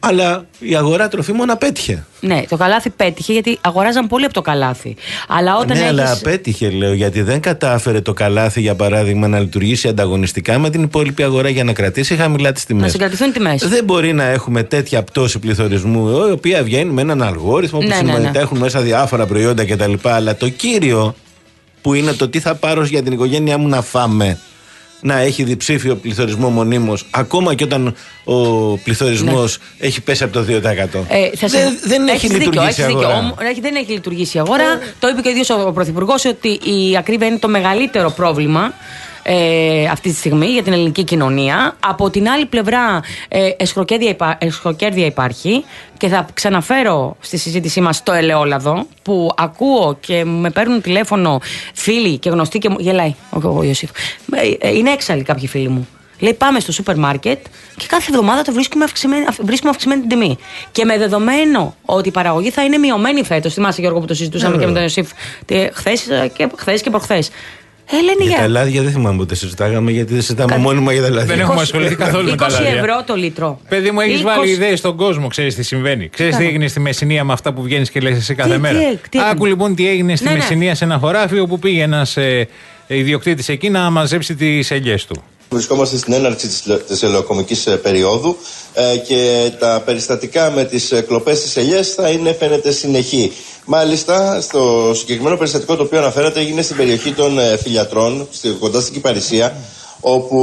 Αλλά η αγορά τροφίμων απέτυχε. Ναι, το καλάθι πέτυχε γιατί αγοράζαν πολύ από το καλάθι. Αλλά όταν ναι, έχεις... αλλά απέτυχε, λέω, γιατί δεν κατάφερε το καλάθι, για παράδειγμα, να λειτουργήσει ανταγωνιστικά με την υπόλοιπη αγορά για να κρατήσει χαμηλά τις τιμές. Να συγκρατηθούν οι τιμές. Δεν μπορεί να έχουμε τέτοια πτώση πληθωρισμού, η οποία βγαίνει με έναν αλγόριθμο που ναι, συμμετέχουν ναι, ναι. μέσα διάφορα προϊόντα κτλ. Αλλά το κύριο, που είναι το τι θα πάρω για την οικογένειά μου να φάμε, να έχει διψήφιο πληθωρισμό μονίμως, ακόμα και όταν ο πληθωρισμός ναι. έχει πέσει από το δύο τοις εκατό. Ε, θα δεν, δεν έχει δίκιο, λειτουργήσει η αγορά. Δίκιο. Δεν έχει λειτουργήσει η αγορά. Ε. Το είπε και ο ίδιος ο Πρωθυπουργός ότι η ακρίβεια είναι το μεγαλύτερο πρόβλημα ε, αυτή τη στιγμή για την ελληνική κοινωνία. Από την άλλη πλευρά, ε, εσχροκέρδεια, υπά, εσχροκέρδεια υπάρχει και θα ξαναφέρω στη συζήτησή μας το ελαιόλαδο που ακούω και με παίρνουν τηλέφωνο φίλοι και γνωστοί και μου γελάει ο, ο, ο Ιωσήφ. Ε, είναι έξαλλοι κάποιοι φίλοι μου. Λέει πάμε στο σούπερ μάρκετ και κάθε εβδομάδα το βρίσκουμε αυξημένη, βρίσκουμε αυξημένη την τιμή. Και με δεδομένο ότι η παραγωγή θα είναι μειωμένη φέτος. Θυμάσαι, Γιώργο, που το συζητούσαμε yeah, και με τον Ιωσήφ χθες και, και προχθές. Ε, για τα λάδια δεν θυμάμαι ποτέ συζητάγαμε, γιατί δεν συζητάμε Κα... μόνιμα για τα λάδια. Δεν έχουμε ασχοληθεί καθόλου με τα λάδια. είκοσι ευρώ το λίτρο. Παιδί μου, έχεις είκοσι... βάλει ιδέες στον κόσμο, ξέρεις τι συμβαίνει. Ξέρεις τι έγινε στη Μεσσηνία με αυτά που βγαίνεις και λες εσύ κάθε τι, μέρα. Τι, τι, Άκου λοιπόν τι έγινε στη ναι, Μεσσηνία ναι. σε ένα χωράφι όπου πήγε ένας ε, ιδιοκτήτης εκεί να μαζέψει τις ελιές του. Βρισκόμαστε στην έναρξη της, της ελαιοκομικής περίοδου ε, και τα περιστατικά με τις κλοπές της ελιές θα είναι, φαίνεται, συνεχή. Μάλιστα, στο συγκεκριμένο περιστατικό το οποίο αναφέρατε έγινε στην περιοχή των ε, Φιλιατρών, στη, κοντά στην Κυπαρισία, όπου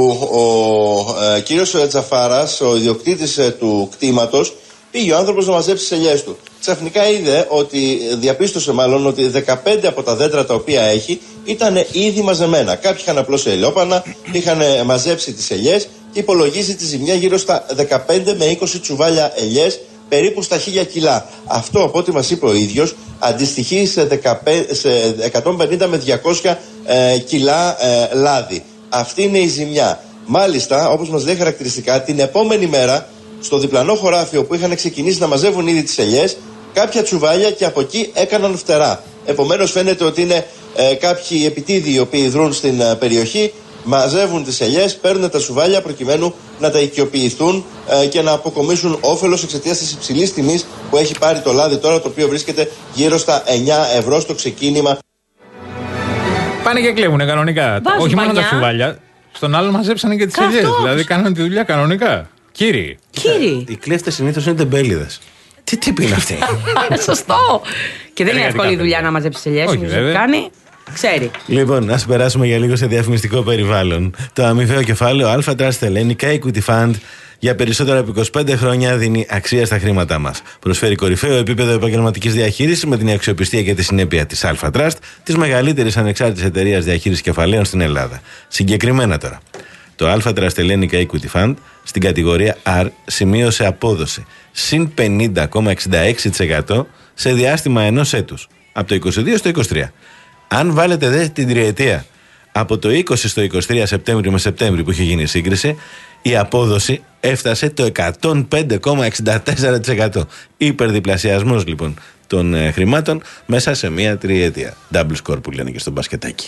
ο ε, κύριος Τζαφάρας, ο ιδιοκτήτης ε, του κτήματος, πήγε ο άνθρωπος να μαζέψει τις ελιές του. Ξαφνικά είδε ότι, διαπίστωσε μάλλον, ότι δεκαπέντε από τα δέντρα τα οποία έχει ήταν ήδη μαζεμένα. Κάποιοι είχαν απλώσει ελαιόπανα, είχαν μαζέψει τις ελιές και υπολογίζει τη ζημιά γύρω στα δεκαπέντε με είκοσι τσουβάλια ελιές, περίπου στα χίλια κιλά. Αυτό, από ό,τι μας είπε ο ίδιος, αντιστοιχεί σε, δεκαπέντε, σε εκατόν πενήντα με διακόσια ε, κιλά ε, λάδι. Αυτή είναι η ζημιά. Μάλιστα, όπως μας λέει χαρακτηριστικά, την επόμενη μέρα, στο διπλανό χωράφι που είχαν ξεκινήσει να μαζεύουν ήδη τις ελιές, κάποια τσουβάλια και από εκεί έκαναν φτερά. Επομένως φαίνεται ότι είναι ε, κάποιοι επιτίδιοι οι οποίοι δρούν στην ε, περιοχή, μαζεύουν τις ελιές, παίρνουν τα τσουβάλια προκειμένου να τα οικειοποιηθούν ε, και να αποκομίσουν όφελος εξαιτίας της υψηλής τιμής που έχει πάρει το λάδι τώρα, το οποίο βρίσκεται γύρω στα εννιά ευρώ στο ξεκίνημα. Πάνε και κλέβουνε κανονικά. Βάζουν όχι μόνο πανιά. τα τσουβάλια, στον άλλο μαζέψανε και τις ελιές. Δηλαδή κάνανε τη δουλειά κανονικά. Κύριοι. Κύριοι. Οι κλέφτες συνήθως είναι τεμπέληδες. Τι τύποι είναι αυτοί. Σωστό. Και δεν είναι εύκολη η δουλειά να μαζέψει ελιές. Όχι, Όποιος βέβαια. κάνει, ξέρει. Λοιπόν, ας περάσουμε για λίγο σε διαφημιστικό περιβάλλον. Το αμοιβαίο κεφάλαιο Alpha Trust Hellenic Equity Fund για περισσότερα από είκοσι πέντε χρόνια δίνει αξία στα χρήματά μας. Προσφέρει κορυφαίο επίπεδο επαγγελματικής διαχείρισης με την αξιοπιστία και τη συνέπεια της Alpha Trust, της μεγαλύτερης ανεξάρτητης εταιρείας διαχείρισης κεφαλαίων στην Ελλάδα. Συγκεκριμένα τώρα. Το Alpha Trust Hellenic Equity Fund στην κατηγορία R σημείωσε απόδοση συν πενήντα κόμμα εξήντα έξι τοις εκατό σε διάστημα ενός έτους, από το είκοσι δύο στο είκοσι τρία. Αν βάλετε δε την τριετία, από το είκοσι στο είκοσι τρία, Σεπτέμβριο με Σεπτέμβριο που είχε γίνει η σύγκριση, η απόδοση έφτασε το εκατόν πέντε κόμμα εξήντα τέσσερα τοις εκατό. Υπερδιπλασιασμός λοιπόν των ε, χρημάτων μέσα σε μία τριετία. Double score που λένε και στο μπασκετάκι.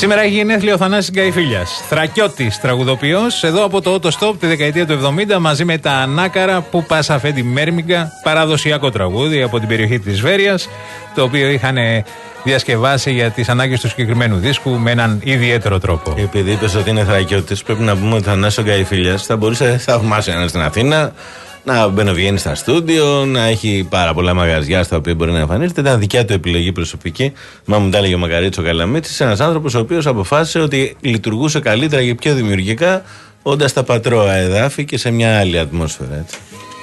Σήμερα έχει γενέθλια ο Θανάσης Γκαϊφίλιας, θρακιώτης τραγουδοποιός, εδώ από το Ότο Στόπ τη δεκαετία του εβδομήντα, μαζί με τα Ανάκαρα που πάσα φέτη Μέρμιγκα, παραδοσιακό τραγούδι από την περιοχή της Βέρειας, το οποίο είχαν διασκευάσει για τις ανάγκες του συγκεκριμένου δίσκου με έναν ιδιαίτερο τρόπο. Επειδή είπες ότι είναι θρακιώτης, πρέπει να πούμε ότι ο Θανάσης Γκαϊφίλιας θα μπορούσε θαυμάσια να είναι στην Αθήνα, να μπαινοβγαίνει στα στούντιο, να έχει πάρα πολλά μαγαζιά στα οποία μπορεί να εμφανίζεται. Ήταν δικιά του επιλογή προσωπική. Μα μου τα έλεγε ο Μακαρίτης ο Καλαμίτης, ένας άνθρωπος ο οποίος αποφάσισε ότι λειτουργούσε καλύτερα και πιο δημιουργικά όντας στα πατρόα εδάφη και σε μια άλλη ατμόσφαιρα. Έτσι.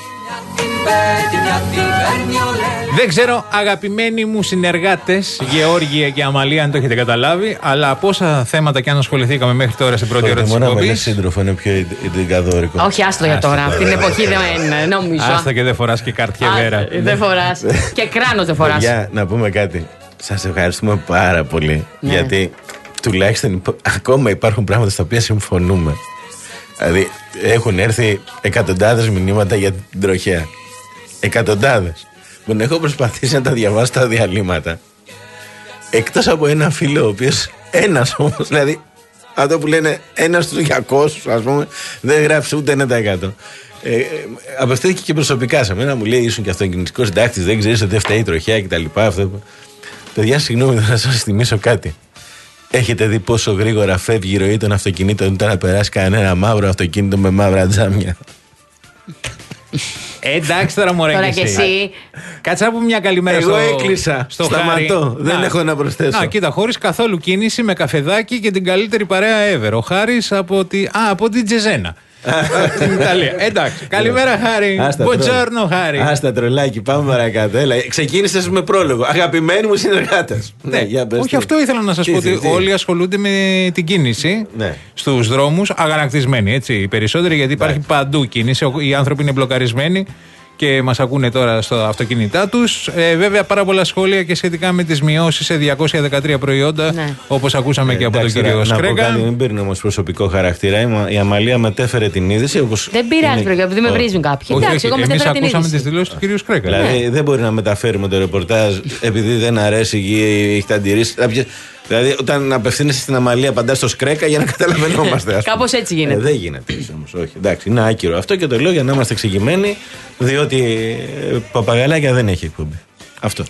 Δεν ξέρω, αγαπημένοι μου συνεργάτες, Γεώργια και Αμαλία, αν το έχετε καταλάβει, αλλά από όσα θέματα και αν ασχοληθήκαμε μέχρι τώρα στην πρώτη ώρα της εκπομπής. Μόνο με σύντροφο είναι πιο ιντρικαδόρικο. Όχι, άστο για τώρα. Αυτή την εποχή δεν νομίζω. Άστο και δεν φοράς και καρτιεβέρα. Δεν φοράς. Και κράνος δεν φοράς. Για να πούμε κάτι. Σας ευχαριστούμε πάρα πολύ. Γιατί τουλάχιστον ακόμα υπάρχουν πράγματα στα οποία συμφωνούμε. Δηλαδή έχουν έρθει εκατοντάδες μηνύματα για την τροχέα. Εκατοντάδες. Που έχω προσπαθήσει να τα διαβάσω τα διαλύματα. Εκτός από ένα φίλο, ο οποίος ένας όμως, δηλαδή αυτό που λένε ένας στους διακόσιους, ας πούμε, δεν γράφει ούτε ένα τοις εκατό. Ε, ε, απευθύνθηκε και προσωπικά σε μένα, μου λέει ήσουν και αυτοκινητικός συντάκτης, δεν ξέρεις ότι δεν φταίει η τροχέα κτλ. Παιδιά, συγγνώμη, θα σας θυμίσω κάτι. Έχετε δει πόσο γρήγορα φεύγει η ροή των αυτοκινήτων όταν να περάσει κανένα μαύρο αυτοκίνητο με μαύρα τζάμια? Ε, εντάξει τώρα μωρέ. Τώρα και εσύ. Κάτσε να πούμε μια καλημέρα. Εγώ στο, έκλεισα. Στο Σταματώ. Χάρη. Δεν να, έχω να προσθέσω. Να, κοίτα, χωρίς καθόλου κίνηση, με καφεδάκι και την καλύτερη παρέα ever. Ο Χάρης από, τη, α, από την Τζεζένα. Στην Ιταλία. Εντάξει. Καλημέρα, Χάρη. Buongiorno, Χάρη. Άστα τρολάκι, πάμε παρακάτω. Έλα, ξεκίνησες με πρόλογο. Αγαπημένοι μου συνεργάτες. Ναι, για πες. Όχι, αυτό ήθελα να σας πω. Ότι όλοι ασχολούνται με την κίνηση στους δρόμους, αγανακτισμένοι. Έτσι, οι περισσότεροι, γιατί υπάρχει παντού κίνηση. Οι άνθρωποι είναι μπλοκαρισμένοι και μας ακούνε τώρα στο αυτοκίνητά τους. Ε, βέβαια, πάρα πολλά σχόλια και σχετικά με τις μειώσεις σε διακόσια δεκατρία προϊόντα, ναι. όπως ακούσαμε ε, και από εντάξει, τον κύριο Σκρέκα. Να πω κάτι, μην παίρνει όμως προσωπικό χαρακτήρα. Η Αμαλία μετέφερε την είδηση. Όπως δεν πειράζει, είναι... επειδή με βρίζουν κάποιοι. Όχι, εντάξει, εγώ εμείς ακούσαμε την τις δηλώσεις του κύριου Σκρέκα. Δηλαδή, ναι. δεν μπορεί να μεταφέρουμε το ρεπορτάζ επειδή δεν αρέσει ή έχει τα αντιρρήσει. Δηλαδή, όταν απευθύνεσαι στην Αμαλία, απαντά στο Σκρέκα για να καταλαβαίνόμαστε. Κάπως έτσι γίνεται. Ε, δεν γίνεται όμως, όχι. Εντάξει, είναι άκυρο αυτό και το λέω για να είμαστε εξηγημένοι, διότι ε, παπαγαλάκια δεν έχει εκπομπή. Αυτό.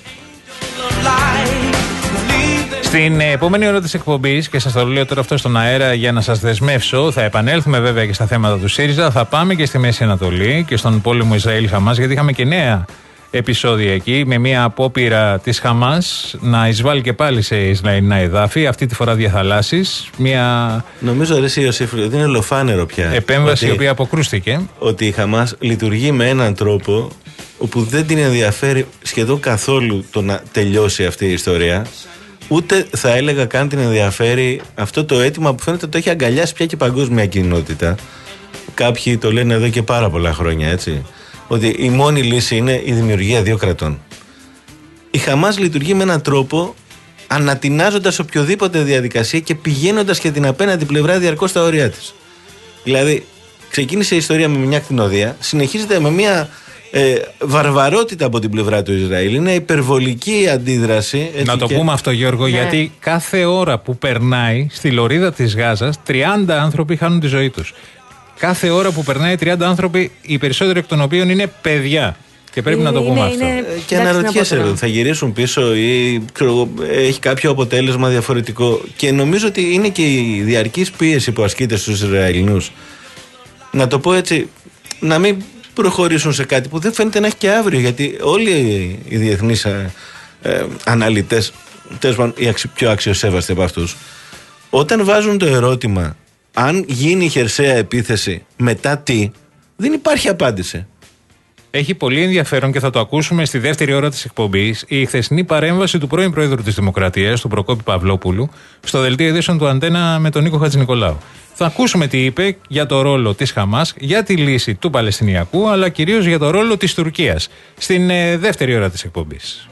Στην επόμενη ώρα της εκπομπής, και σας το λέω τώρα αυτό στον αέρα για να σας δεσμεύσω, θα επανέλθουμε βέβαια και στα θέματα του ΣΥΡΙΖΑ, θα πάμε και στη Μέση Ανατολή και στον πόλεμο Ισραήλ-Χαμάς, γιατί είχαμε και νέα επεισόδια εκεί, με μια απόπειρα της Χαμάς να εισβάλλει και πάλι σε Ισραηλινά εδάφη, αυτή τη φορά διαθαλάσσης. Μια... Νομίζω, ρε Ιωσήφ, ότι είναι ολοφάνερο πια. Επέμβαση ότι, η οποία αποκρούστηκε. Ότι η Χαμάς λειτουργεί με έναν τρόπο όπου δεν την ενδιαφέρει σχεδόν καθόλου το να τελειώσει αυτή η ιστορία. Ούτε θα έλεγα καν την ενδιαφέρει αυτό το αίτημα που φαίνεται το έχει αγκαλιάσει πια και η παγκόσμια κοινότητα. Κάποιοι το λένε εδώ και πάρα πολλά χρόνια, έτσι. Ότι η μόνη λύση είναι η δημιουργία δύο κρατών. Η Χαμάς λειτουργεί με έναν τρόπο ανατινάζοντας οποιοδήποτε διαδικασία και πηγαίνοντας και την απέναντι πλευρά διαρκώς στα όρια της. Δηλαδή, ξεκίνησε η ιστορία με μια κτηνοδία, συνεχίζεται με μια ε, βαρβαρότητα από την πλευρά του Ισραήλ. Είναι υπερβολική αντίδραση. Έτσι, να το και... πούμε αυτό, Γιώργο, yeah. γιατί κάθε ώρα που περνάει στη λωρίδα της Γάζας, τριάντα άνθρωποι χάνουν τη ζωή τους. Κάθε ώρα που περνάει τριάντα άνθρωποι, οι περισσότεροι εκ των οποίων είναι παιδιά. Και πρέπει είναι, να το πούμε είναι, αυτό. Είναι, και αναρωτιέσαι, θα γυρίσουν πίσω ή ξέρω, έχει κάποιο αποτέλεσμα διαφορετικό. Και νομίζω ότι είναι και η διαρκής πίεση που ασκείται στους Ισραηλινούς. Να το πω έτσι, να μην προχωρήσουν σε κάτι που δεν φαίνεται να έχει και αύριο. Γιατί όλοι οι διεθνείς ε, ε, αναλυτές, τέλος πάντων οι αξι, πιο αξιοσέβαστοι από αυτούς, όταν βάζουν το ερώτημα αν γίνει χερσαία επίθεση, μετά τι, δεν υπάρχει απάντηση. Έχει πολύ ενδιαφέρον και θα το ακούσουμε στη δεύτερη ώρα της εκπομπής η χθεσινή παρέμβαση του πρώην Πρόεδρου της Δημοκρατίας, του Προκόπη Παυλόπουλου, στο δελτίο ειδήσεων του Αντένα με τον Νίκο Χατζηνικολάου. Θα ακούσουμε τι είπε για το ρόλο της Χαμάς, για τη λύση του Παλαιστινιακού, αλλά κυρίως για το ρόλο της Τουρκίας, στην ε, δεύτερη ώρα της εκπομπής.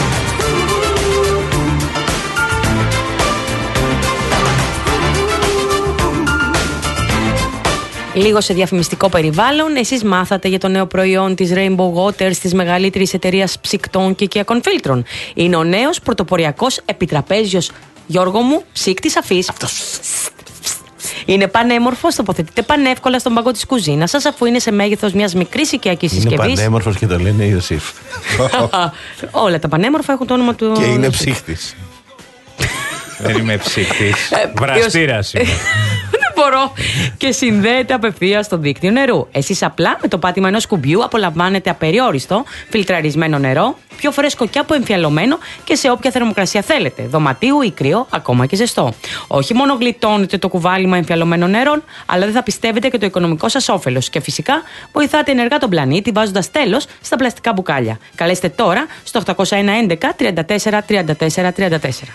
Λίγο σε διαφημιστικό περιβάλλον, εσείς μάθατε για το νέο προϊόν της Rainbow Waters, της μεγαλύτερης εταιρείας ψυκτών και οικιακών φίλτρων. Είναι ο νέος πρωτοποριακός επιτραπέζιος Γιώργο μου, ψύκτη αφή. Είναι πανέμορφο, τοποθετείται πανεύκολα στον παγκό τη κουζίνα σα, αφού είναι σε μέγεθο μια μικρή οικιακή συσκευή. Είναι πανέμορφο και το λένε Ιωσήφ. Όλα τα πανέμορφα έχουν το όνομα του. Και είναι ψύχτη. Δεν είμαι ψύχτη. Βραστήρα είμαι. Δεν μπορώ. Και συνδέεται απευθεία στο δίκτυο νερού. Εσείς απλά με το πάτημα ενός κουμπιού απολαμβάνετε απεριόριστο φιλτραρισμένο νερό, πιο φρέσκο και αποεμφιαλωμένο και σε όποια θερμοκρασία θέλετε. Δωματίου ή κρύο, ακόμα και ζεστό. Όχι μόνο γλιτώνετε το κουβάλιμα εμφιαλωμένων νερών, αλλά δεν θα πιστεύετε και το οικονομικό σας όφελος. Και φυσικά βοηθάτε ενεργά τον πλανήτη βάζοντας τέλος στα πλαστικά μπουκάλια. Καλέστε τώρα στο οκτώ ένα ένα τριάντα τέσσερα τριάντα τέσσερα τριάντα τέσσερα.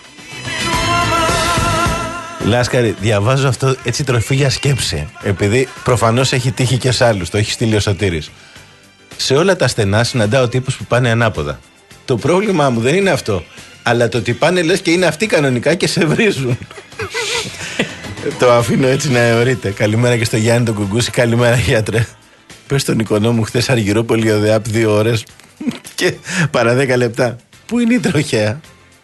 Λάσκαρη, διαβάζω αυτό έτσι τροφή για σκέψη. Επειδή προφανώς έχει τύχει και σε άλλους, το έχει στείλει ο Σωτήρης. Σε όλα τα στενά συναντάω τύπους που πάνε ανάποδα. Το πρόβλημά μου δεν είναι αυτό. Αλλά το ότι πάνε λες και είναι αυτοί κανονικά και σε βρίζουν. Το αφήνω έτσι να αιωρείται. Καλημέρα και στο Γιάννη τον Κουγκούση. Καλημέρα, γιατρέ. Πες στον εικονό μου χθες Αργυρόπολη ο ΔΕΑΠ δύο ώρες και παρά δέκα λεπτά. Πού είναι η τροχέα?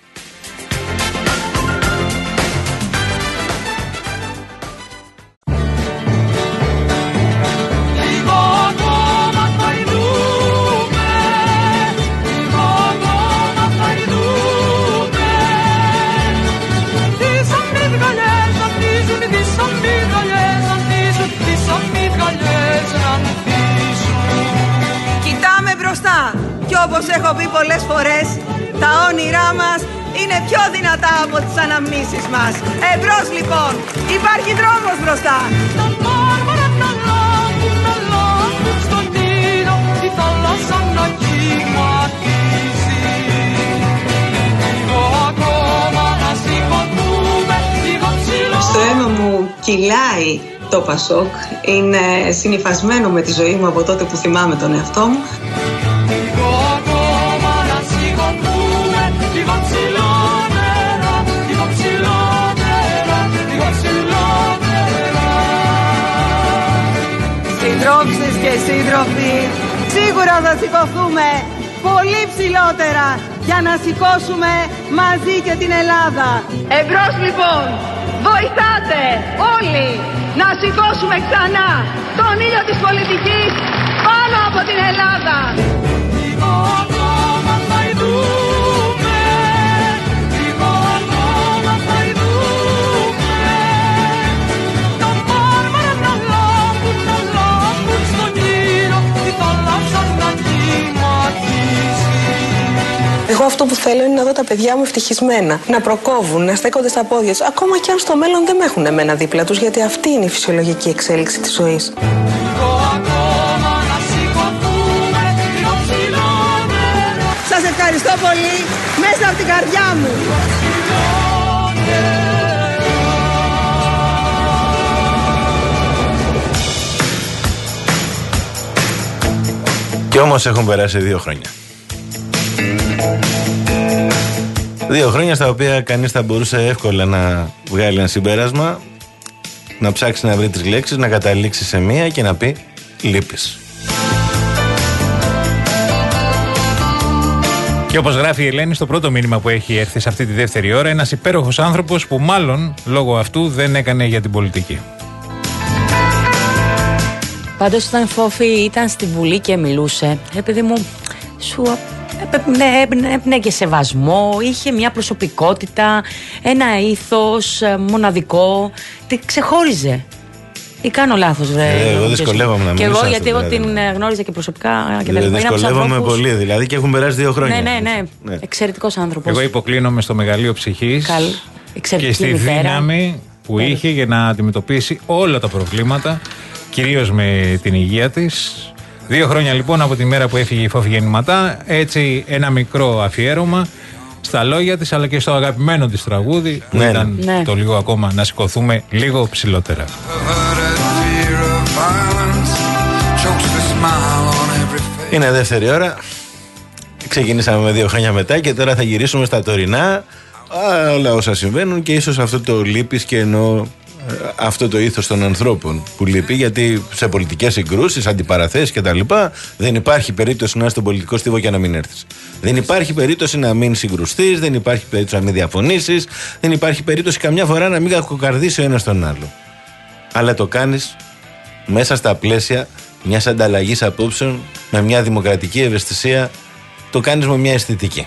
Όπως έχω πει πολλές φορές, τα όνειρά μας είναι πιο δυνατά από τις αναμνήσεις μας. Εμπρός λοιπόν, υπάρχει δρόμος μπροστά. Στο αίμα μου κυλάει το Πασόκ, είναι συνυφασμένο με τη ζωή μου από τότε που θυμάμαι τον εαυτό μου. Συντρόφισσες και σύντροφοι, σίγουρα θα σηκωθούμε πολύ ψηλότερα για να σηκώσουμε μαζί και την Ελλάδα. Εμπρός λοιπόν, βοηθάτε όλοι να σηκώσουμε ξανά τον ήλιο της πολιτικής πάνω από την Ελλάδα. Εγώ αυτό που θέλω είναι να δω τα παιδιά μου ευτυχισμένα, να προκόβουν, να στέκονται στα πόδια τους, ακόμα και αν στο μέλλον δεν με έχουν εμένα δίπλα τους, γιατί αυτή είναι η φυσιολογική εξέλιξη της ζωής. Σας ευχαριστώ πολύ μέσα από την καρδιά μου. Κι όμως έχουν περάσει δύο χρόνια. Δύο χρόνια στα οποία κανείς θα μπορούσε εύκολα να βγάλει ένα συμπέρασμα, να ψάξει να βρει τις λέξεις, να καταλήξει σε μία και να πει λείπεις. Και όπως γράφει η Ελένη στο πρώτο μήνυμα που έχει έρθει σε αυτή τη δεύτερη ώρα, ένας υπέροχος άνθρωπος που μάλλον λόγω αυτού δεν έκανε για την πολιτική. Πάντως όταν Φόφη ήταν στη Βουλή και μιλούσε, επειδή μου σου έπαιρνε και σεβασμό, είχε μια προσωπικότητα, ένα ήθος μοναδικό, τη ξεχώριζε. Ή κάνω λάθος, βρε? Ε, εγώ δυσκολεύομαι να μιλήσω. Και εγώ, γιατί εγώ δηλαδή. την γνώριζα και προσωπικά και δεν δυσκολεύομαι πολύ, δηλαδή, και έχουν περάσει δύο χρόνια. Ναι, ναι, ναι. ναι. Εξαιρετικός άνθρωπος. Εγώ υποκλίνομαι στο μεγαλείο ψυχής και στη μητέρα. δύναμη που Πέρα. είχε για να αντιμετωπίσει όλα τα προβλήματα, κυρίως με την υγεία της. Δύο χρόνια λοιπόν από τη μέρα που έφυγε η Φόφη Γεννηματά, έτσι ένα μικρό αφιέρωμα στα λόγια της αλλά και στο αγαπημένο της τραγούδι που ναι, ήταν ναι. το λίγο ακόμα να σηκωθούμε λίγο ψηλότερα. Είναι δεύτερη ώρα. Ξεκινήσαμε με δύο χρόνια μετά και τώρα θα γυρίσουμε στα τωρινά. Α, όλα όσα συμβαίνουν και ίσως αυτό το λείπεις και ενώ αυτό το ήθος των ανθρώπων που λείπει, γιατί σε πολιτικές συγκρούσεις, αντιπαραθέσεις κτλ. Δεν υπάρχει περίπτωση να είσαι στον πολιτικό στίβο και να μην έρθεις. Δεν υπάρχει περίπτωση να μην συγκρουστείς, δεν υπάρχει περίπτωση να μην διαφωνήσεις, δεν υπάρχει περίπτωση καμιά φορά να μην κακοκαρδίσει ο ένας τον άλλο. Αλλά το κάνεις μέσα στα πλαίσια μιας ανταλλαγής απόψεων, με μια δημοκρατική ευαισθησία, το κάνεις με μια αισθητική.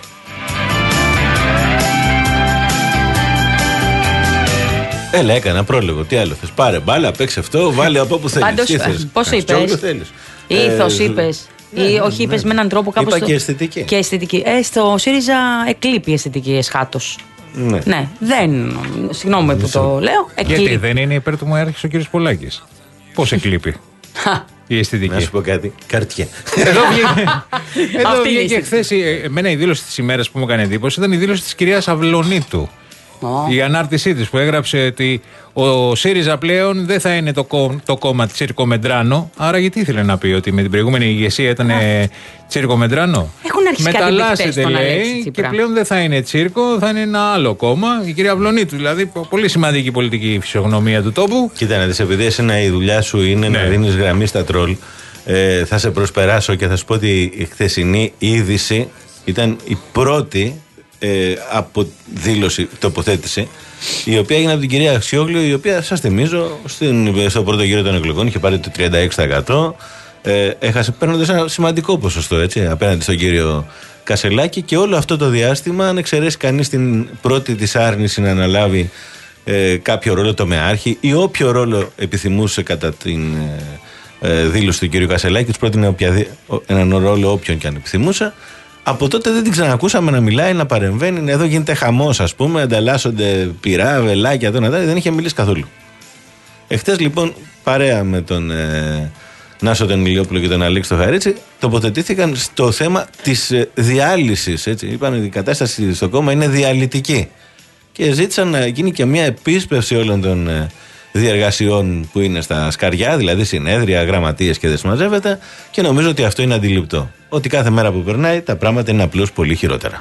Έλα, έκανα πρόλογο. Τι άλλο θες? Πάρε μπάλα, παίξε αυτό, βάλε από όπου θέλεις. Πάντως, πόσο είπες? Ήθος είπες. Ναι, ή ναι, όχι, είπες ναι. με έναν τρόπο κάπως. Είπα το... και αισθητική. Και αισθητική. Ε, στο ΣΥΡΙΖΑ εκλείπει η αισθητική εσχάτως. Ναι. ναι. Δεν. Συγγνώμη που το λέω. Εκλείπει. Γιατί δεν είναι υπέρ του Μοέρχης ο κύριος Πολάκης? Πώς εκλείπει η αισθητική? Να σου πω κάτι. Καρτιέ. Εδώ βγήκε, εδώ βγήκε χθες. Εμένα η δήλωση της ημέρας που μου έκανε εντύπωση ήταν η δήλωση της κυρίας Αυλωνίτου. Oh. Η ανάρτησή της που έγραψε ότι ο ΣΥΡΙΖΑ πλέον δεν θα είναι το, κό, το κόμμα Τσίρκο Μεντράνο. Άρα γιατί ήθελε να πει ότι με την προηγούμενη ηγεσία ήταν oh. Τσίρκο Μεντράνο? Έχουν αρχίσει μεταλλάσσεται, λέει, και πλέον δεν θα είναι Τσίρκο, θα είναι ένα άλλο κόμμα. Η κυρία Αυλωνίτου, δηλαδή, πολύ σημαντική πολιτική φυσιογνωμία του τόπου. Κοίτα να δεις, επειδή εσένα η δουλειά σου είναι ναι. να δίνεις γραμμή στα τρόλ, ε, θα σε προσπεράσω και θα σου πω ότι η χθεσινή είδηση ήταν η πρώτη Ε, από δήλωση, τοποθέτηση, η οποία έγινε από την κυρία Αξιόγλου, η οποία, σας θυμίζω, στην, στο πρώτο γύρο των εκλογών είχε πάρει το τριάντα έξι τοις εκατό. Ε, έχασε παίρνοντας ένα σημαντικό ποσοστό, έτσι, απέναντι στον κύριο Κασελάκη, και όλο αυτό το διάστημα, αν εξαιρέσει κανείς την πρώτη της άρνηση να αναλάβει ε, κάποιο ρόλο τομεάρχη ή όποιο ρόλο επιθυμούσε κατά την ε, ε, δήλωση του κύριου Κασελάκη, της πρότεινε έναν ρόλο όποιον και αν επιθυμούσε. Από τότε δεν την ξανακούσαμε να μιλάει, να παρεμβαίνει. Εδώ γίνεται χαμός, ας πούμε, ανταλλάσσονται πυρά, βελάκια, το να δει, δεν είχε μιλήσει καθόλου. Εχθές λοιπόν, παρέα με τον ε, Νάσο τον Ηλιόπουλο και τον Αλέξη τον Χαρίτσι, τοποθετήθηκαν στο θέμα της ε, διάλυσης. Έτσι. Είπαν ότι η κατάσταση στο κόμμα είναι διαλυτική. Και ζήτησαν να γίνει και μια επίσπευση όλων των ε, διεργασιών που είναι στα σκαριά, δηλαδή συνέδρια, γραμματείες και δεν συμμαζεύεται, και νομίζω ότι αυτό είναι αντιληπτό. Ότι κάθε μέρα που περνάει τα πράγματα είναι απλώς πολύ χειρότερα.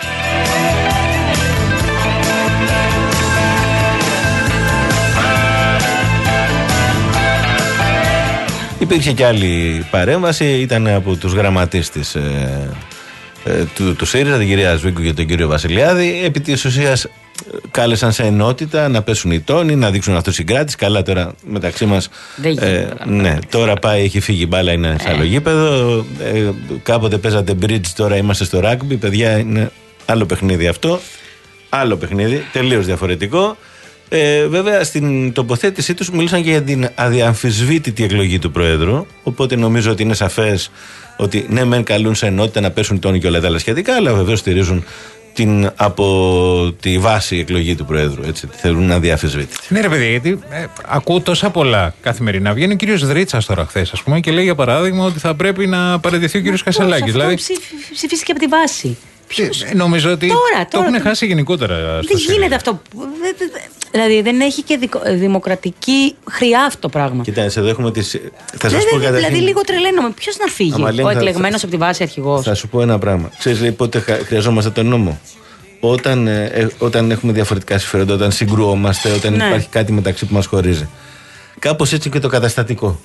Υπήρχε και άλλη παρέμβαση, ήταν από τους γραμματείς της, ε, ε, του, του ΣΥΡΙΖΑ, την κυρία Σβίγκου και τον κύριο Βασιλιάδη. Επί της ουσίας κάλεσαν σε ενότητα να πέσουν οι τόνοι, να δείξουν αυτοσυγκράτηση. Καλά, τώρα μεταξύ μας. Ε, ναι, τώρα πάει, έχει φύγει η μπάλα, είναι σε άλλο γήπεδο. Ε, κάποτε παίζατε bridge, τώρα είμαστε στο rugby. Παιδιά, είναι άλλο παιχνίδι αυτό. Άλλο παιχνίδι, τελείως διαφορετικό. Ε, βέβαια, στην τοποθέτησή τους μίλησαν και για την αδιαμφισβήτητη εκλογή του Προέδρου. Οπότε νομίζω ότι είναι σαφές ότι ναι, μεν καλούν σε ενότητα να πέσουν τόνοι και όλα τα άλλα σχετικά, αλλά βεβαίως στηρίζουν την από τη βάση εκλογή του Προέδρου. Έτσι, θέλουν να διαφυσβήτητη. Ναι, ρε παιδί, γιατί ε, ακούω τόσα πολλά καθημερινά. Βγαίνει ο κύριος Δρίτσας τώρα χθες, ας πούμε, και λέει για παράδειγμα ότι θα πρέπει να παραιτηθεί ο κύριος Κασελάκης. Δηλαδή, ψηφίστηκε από τη βάση. Ποιος? Ε, νομίζω ότι τώρα, το τώρα, έχουν χάσει γενικότερα. Δεν γίνεται αυτό. Δηλαδή δεν έχει και δικο, δημοκρατική χρειά αυτό το πράγμα. Κοιτάξτε, εδώ έχουμε τις. Θα σας δηλαδή, πω καταρχήν. Δηλαδή λίγο τρελαίνομαι. Ποιος να φύγει, ο εκλεγμένος από τη βάση αρχηγός? Θα σου πω ένα πράγμα. Ξέρεις, λέει, πότε χρειαζόμαστε τον νόμο? Όταν, ε, όταν έχουμε διαφορετικά συμφέροντα, όταν συγκρουόμαστε, όταν ναι. υπάρχει κάτι μεταξύ που μας χωρίζει. Κάπως έτσι και το καταστατικό.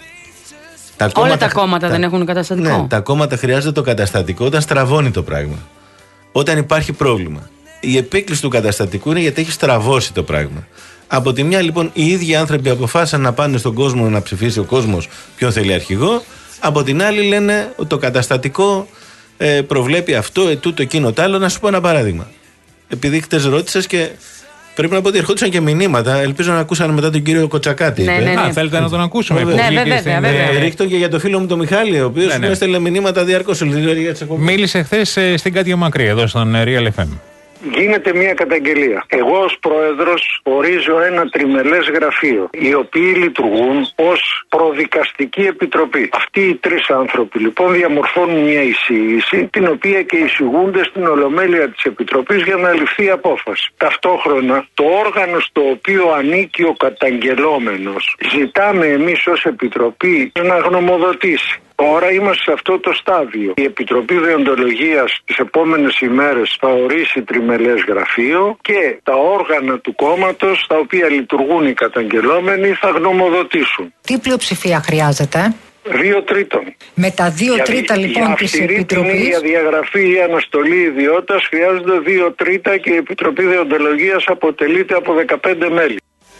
Τα Όλα κόμματα, τα κόμματα τα, δεν έχουν καταστατικό. Ναι, τα κόμματα χρειάζονται το καταστατικό όταν στραβώνει το πράγμα. Όταν υπάρχει πρόβλημα. Η επίκληση του καταστατικού είναι γιατί έχει στραβώσει το πράγμα. Από τη μια λοιπόν οι ίδιοι άνθρωποι αποφάσισαν να πάνε στον κόσμο να ψηφίσει ο κόσμος ποιον θέλει αρχηγό. Από την άλλη λένε ότι το καταστατικό ε, προβλέπει αυτό, ετούτο, εκείνο, τ' άλλο. Να σου πω ένα παράδειγμα. Επειδή χτες ρώτησες και πρέπει να πω ότι ερχόντουσαν και μηνύματα. Ελπίζω να ακούσαν μετά τον κύριο Κοτσακάτη. Ναι, ναι, ναι. Α, θέλετε να τον ακούσουμε? Ναι, βέβαια, βέβαια. Ρίχτω και για το φίλο μου τον Μιχάλη, ο οποίος ναι, ναι. έστελνε μηνύματα διαρκώς. Μίλησε χθες στην Κάτια Μακρύ, εδώ στον Real εφ εμ. Γίνεται μια καταγγελία. Εγώ ως πρόεδρος ορίζω ένα τριμελές γραφείο, οι οποίοι λειτουργούν ως προδικαστική επιτροπή. Αυτοί οι τρεις άνθρωποι λοιπόν διαμορφώνουν μια εισήγηση, την οποία και εισηγούνται στην ολομέλεια της επιτροπής για να ληφθεί απόφαση. Ταυτόχρονα το όργανο στο οποίο ανήκει ο καταγγελόμενος ζητάμε εμείς ως επιτροπή να γνωμοδοτήσει. Τώρα είμαστε σε αυτό το στάδιο. Η Επιτροπή Δεοντολογίας τις επόμενες ημέρες θα ορίσει τριμελές γραφείο και τα όργανα του κόμματος, τα οποία λειτουργούν οι καταγγελόμενοι, θα γνωμοδοτήσουν. Τι πλειοψηφία χρειάζεται? Δύο τρίτων. Με τα δύο για, τρίτα λοιπόν για της Επιτροπής. Για διαγραφή ή αναστολή ιδιότητας χρειάζονται δύο τρίτα και η Επιτροπή Δεοντολογίας αποτελείται από δεκαπέντε μέλη.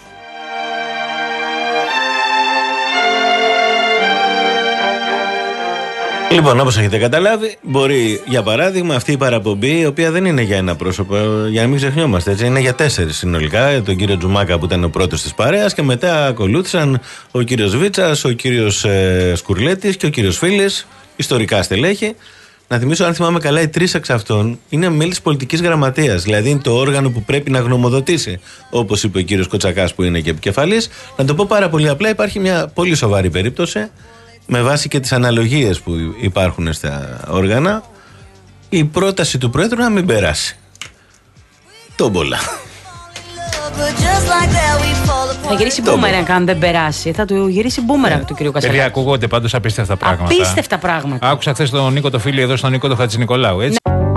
Λοιπόν, όπως έχετε καταλάβει, μπορεί για παράδειγμα αυτή η παραπομπή, η οποία δεν είναι για ένα πρόσωπο, για να μην ξεχνιόμαστε, έτσι, είναι για τέσσερις συνολικά. Τον κύριο Τζουμάκα που ήταν ο πρώτος της παρέας και μετά ακολούθησαν ο κύριος Βίτσας, ο κύριος ε, Σκουρλέτης και ο κύριος Φίλης, ιστορικά στελέχη. Να θυμίσω, αν θυμάμαι καλά, οι τρεις εξ αυτών είναι μέλη της πολιτικής γραμματείας. Δηλαδή είναι το όργανο που πρέπει να γνωμοδοτήσει, όπως είπε ο κύριος Κοτσακάς που είναι και επικεφαλής. Να το πω πάρα πολύ απλά, υπάρχει μια πολύ σοβαρή περίπτωση. Με βάση και τις αναλογίες που υπάρχουν στα όργανα, η πρόταση του Πρόεδρου να μην περάσει. Τόμπολα. Θα γυρίσει μπούμερανγκ αν δεν περάσει. Θα του γυρίσει μπούμερανγκ του κ. Κασελάκη. Παιδιά, ακούγονται πάντως απίστευτα πράγματα. Απίστευτα πράγματα. Άκουσα χθες τον Νίκο το φίλο εδώ στον Νίκο το Χατζηνικολάου, έτσι.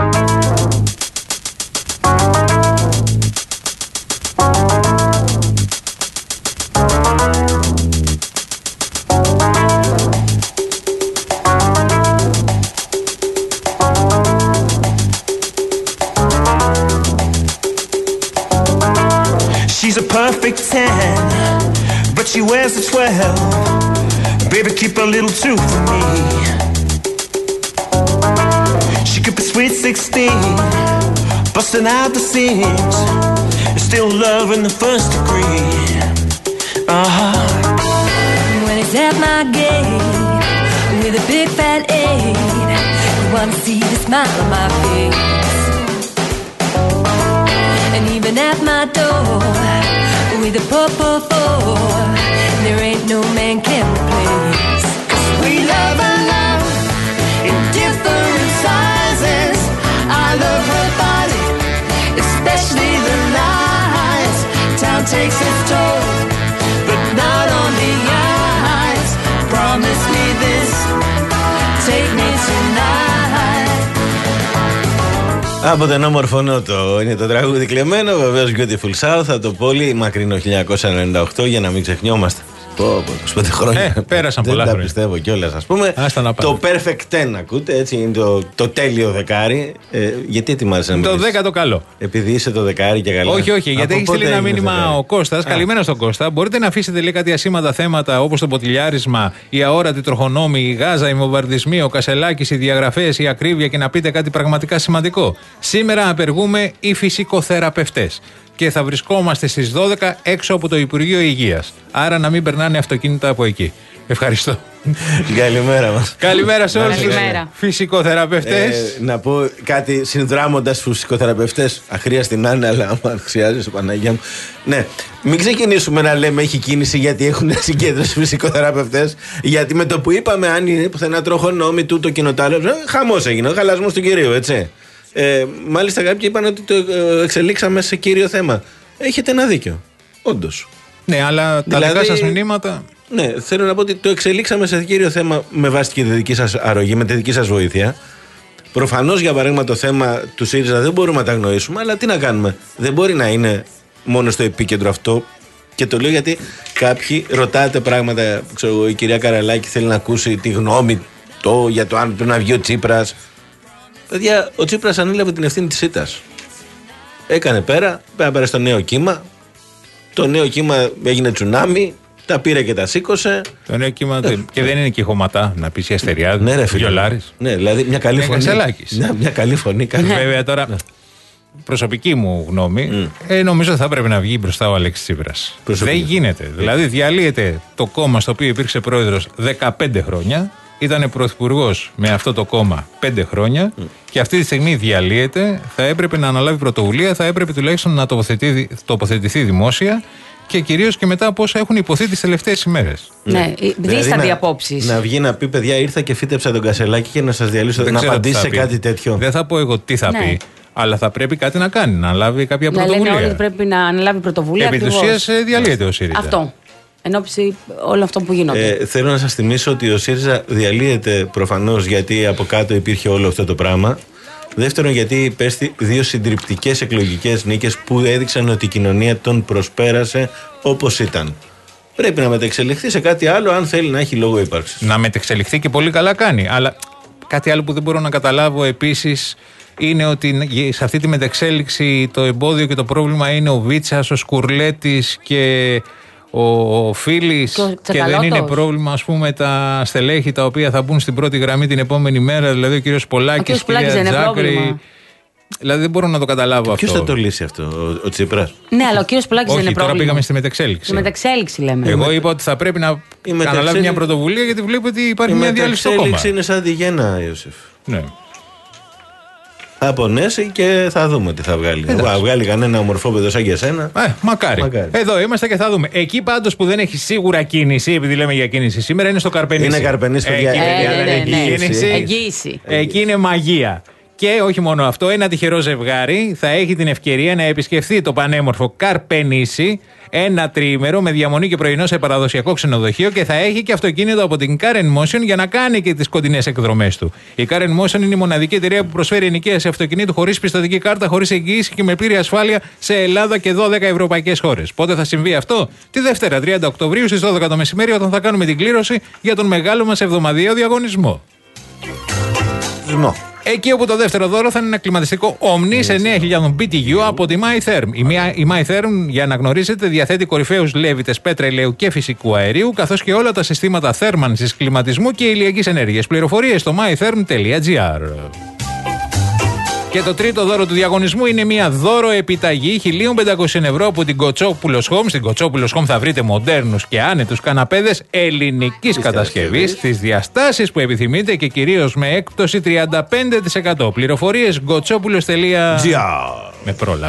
She's a perfect ten, but she wears a twelve. Baby, keep a little two for me. She could be sweet sixteen, busting out the seams, still love in the first degree. Uh-huh. When he's at my gate with a big fat eight, you want to see the smile on my face. And even at my door with a purple four, there ain't no man can replace. 'Cause we love and love in different sizes. I love her body, especially the lies. Town takes its toll, but not on the eyes. Promise me this, take me tonight. Από τον όμορφο Νότο είναι το τραγούδι κλεμμένο, βεβαίως Beautiful South, θα το πολύ μακρινό χίλια εννιακόσια ενενήντα οκτώ για να μην ξεχνιόμαστε. Πω, πω, είκοσι πέντε χρόνια. Ε, πέρασαν πολλά χρόνια. Δεν τα πιστεύω κιόλας, ας πούμε. Το Perfect ten, ακούτε, έτσι είναι το, το τέλειο δεκάρι. Ε, γιατί ετοιμάζεσαι να μιλήσεις? Το δέκατο καλό. Επειδή είσαι το δεκάρι και καλά. Όχι, όχι, γιατί έχει στείλει ένα μήνυμα ο Κώστας. Καλημέρα στον Κώστα. Μπορείτε να αφήσετε λέει κάτι ασήμαντα θέματα όπως το ποτηλιάρισμα, η αόρατη τροχονόμη, η Γάζα, οι βομβαρδισμοί, ο Κασελάκης, οι διαγραφές, η ακρίβεια και να πείτε κάτι πραγματικά σημαντικό. Σήμερα απεργούμε οι φυσικοθεραπευτές. Και θα βρισκόμαστε στις δώδεκα έξω από το Υπουργείο Υγείας. Άρα να μην περνάνε αυτοκίνητα από εκεί. Ευχαριστώ. Καλημέρα μας. Καλημέρα σε όλους τους Καλημέρα. φυσικοθεραπευτές. Ε, να πω κάτι συνδράμοντας στους φυσικοθεραπευτές. Αχρίαστη να είναι, αλλά άμα χρειάζεσαι, Παναγία μου. Ναι, μην ξεκινήσουμε να λέμε έχει κίνηση γιατί έχουν συγκέντρωση φυσικοθεραπευτές. Γιατί με το που είπαμε, αν είναι πουθενά τροχονόμοι, τούτο και το άλλο, χαμός έγινε, ο χαλασμός του κυρίου, έτσι. Ε, μάλιστα κάποιοι είπαν ότι το ε, εξελίξαμε σε κύριο θέμα. Έχετε ένα δίκιο. Όντως. Ναι, αλλά τα δηλαδή, δικά σας μηνύματα. Ναι, θέλω να πω ότι το εξελίξαμε σε κύριο θέμα με βάση και τη δική σας αρρωγή, με τη δική σας βοήθεια. Προφανώς, για παράδειγμα, το θέμα του ΣΥΡΙΖΑ δεν μπορούμε να τα αγνοήσουμε, αλλά τι να κάνουμε. Δεν μπορεί να είναι μόνο στο επίκεντρο αυτό. Και το λέω γιατί κάποιοι ρωτάτε πράγματα. Ξέρω, η κυρία Καραλάκη θέλει να ακούσει τη γνώμη το, για το αν πρέπει να βγει ο Τσίπρας. Παιδιά, ο Τσίπρας ανέλαβε την ευθύνη της ήττας. Έκανε πέρα, πέρα στο νέο κύμα. Το νέο κύμα έγινε τσουνάμι, τα πήρε και τα σήκωσε. Το νέο κύμα ε, και δεν είναι και χωματά, να πεις η Αστεριάδη. Ναι, ρε φίλε. Γιολάρης. Ναι, δηλαδή μια καλή ναι, φωνή. Μια, μια καλή φωνή. Βέβαια τώρα, προσωπική μου γνώμη, mm. ε, νομίζω θα έπρεπε να βγει μπροστά ο Αλέξης Τσίπρας. Δεν γίνεται. Δηλαδή διαλύεται το κόμμα στο οποίο υπήρξε πρόεδρος δεκαπέντε χρόνια. Ήταν πρωθυπουργός με αυτό το κόμμα πέντε χρόνια mm. και αυτή τη στιγμή διαλύεται. Θα έπρεπε να αναλάβει πρωτοβουλία, θα έπρεπε τουλάχιστον να τοποθετηθεί, τοποθετηθεί δημόσια και κυρίως και μετά από όσα έχουν υποθεί τις τελευταίες ημέρες. Ναι, δίστανται οι απόψεις. Να βγει να πει, παιδιά, ήρθα και φύτεψα τον Κασελάκη και να σας διαλύσω. Δεν να απαντήσει σε κάτι τέτοιο. Δεν θα πω εγώ τι θα ναι. πει. Αλλά θα πρέπει κάτι να κάνει, να λάβει κάποια να πρωτοβουλία. Λένε όλοι πρέπει να αναλάβει πρωτοβουλία. Επί της ουσίας διαλύεται ο ΣΥΡΙΖΑ. Αυτό. Εν ώψη όλων αυτών που γίνονται. Ε, θέλω να σας θυμίσω ότι ο ΣΥΡΙΖΑ διαλύεται προφανώς γιατί από κάτω υπήρχε όλο αυτό το πράγμα. Δεύτερον, γιατί υπέστη δύο συντριπτικές εκλογικές νίκες που έδειξαν ότι η κοινωνία τον προσπέρασε όπως ήταν. Πρέπει να μετεξελιχθεί σε κάτι άλλο, αν θέλει να έχει λόγο ύπαρξης. Να μετεξελιχθεί και πολύ καλά κάνει. Αλλά κάτι άλλο που δεν μπορώ να καταλάβω επίσης είναι ότι σε αυτή τη μετεξέλιξη το εμπόδιο και το πρόβλημα είναι ο Βίτσας, ο Σκουρλέτης και ο Φίλης, και, και δεν είναι πρόβλημα, ας πούμε, τα στελέχη τα οποία θα μπουν στην πρώτη γραμμή την επόμενη μέρα, δηλαδή ο κύριος Πολάκης, η κυρία Τζάκρη. Δηλαδή δεν μπορώ να το καταλάβω αυτό. Ποιος θα το λύσει αυτό, ο, ο Τσίπρας? Ναι, αλλά ο κύριος Πολάκης δεν είναι πρόβλημα. Τώρα πήγαμε στη μετεξέλιξη. Στη μετεξέλιξη λέμε. Εγώ είπα ότι θα πρέπει να αναλάβει μια πρωτοβουλία γιατί βλέπω ότι υπάρχει η μια διάλυση στο κόμμα. Η μετεξέλιξη είναι σαν τη γέννα, Ιωσήφ. Ναι. Θα πονέσει και θα δούμε τι θα βγάλει. Θα βγάλει κανένα ομορφόπεδο σαν και εσένα. Ε, μακάρι. μακάρι. Εδώ είμαστε και θα δούμε. Εκεί πάντως που δεν έχει σίγουρα κίνηση, επειδή λέμε για κίνηση σήμερα, είναι στο Καρπενήσι. Είναι Καρπενήσι, παιδιά. Εγγύηση. Εκεί είναι μαγεία. Και όχι μόνο αυτό, ένα τυχερό ζευγάρι θα έχει την ευκαιρία να επισκεφθεί το πανέμορφο Καρπενήσι ένα τριήμερο με διαμονή και πρωινό σε παραδοσιακό ξενοδοχείο και θα έχει και αυτοκίνητο από την Karen Motion για να κάνει και τις κοντινές εκδρομές του. Η Karen Motion είναι η μοναδική εταιρεία που προσφέρει ενοικίαση αυτοκινήτου χωρίς πιστωτική κάρτα, χωρίς εγγύηση και με πλήρη ασφάλεια σε Ελλάδα και δώδεκα ευρωπαϊκές χώρες. Πότε θα συμβεί αυτό? Τη Δευτέρα, τριάντα Οκτωβρίου στις δώδεκα το μεσημέρι, όταν θα κάνουμε την κλήρωση για τον μεγάλο μας εβδομαδιαίο διαγωνισμό. Εκεί όπου το δεύτερο δώρο θα είναι ένα κλιματιστικό Omni σε εννέα χιλιάδες μπι τι γιου από τη MyTherm. Η MyTherm, για να γνωρίζετε, διαθέτει κορυφαίους λέβητες πέτρα ηλαίου και φυσικού αερίου, καθώς και όλα τα συστήματα θέρμανσης, κλιματισμού και ηλιακής ενέργειας. Πληροφορίες στο mytherm τελεία gr. Και το τρίτο δώρο του διαγωνισμού είναι μια δώρο επιταγή χίλια πεντακόσια ευρώ από την Κοτσόπουλος Home. Στην Κοτσόπουλος Home θα βρείτε μοντέρνους και άνετους καναπέδες ελληνικής κατασκευής στις διαστάσεις που επιθυμείτε και κυρίως με έκπτωση τριάντα πέντε τοις εκατό. Πληροφορίες γκοτσόπουλος τελεία gr. Με πρόλαβε.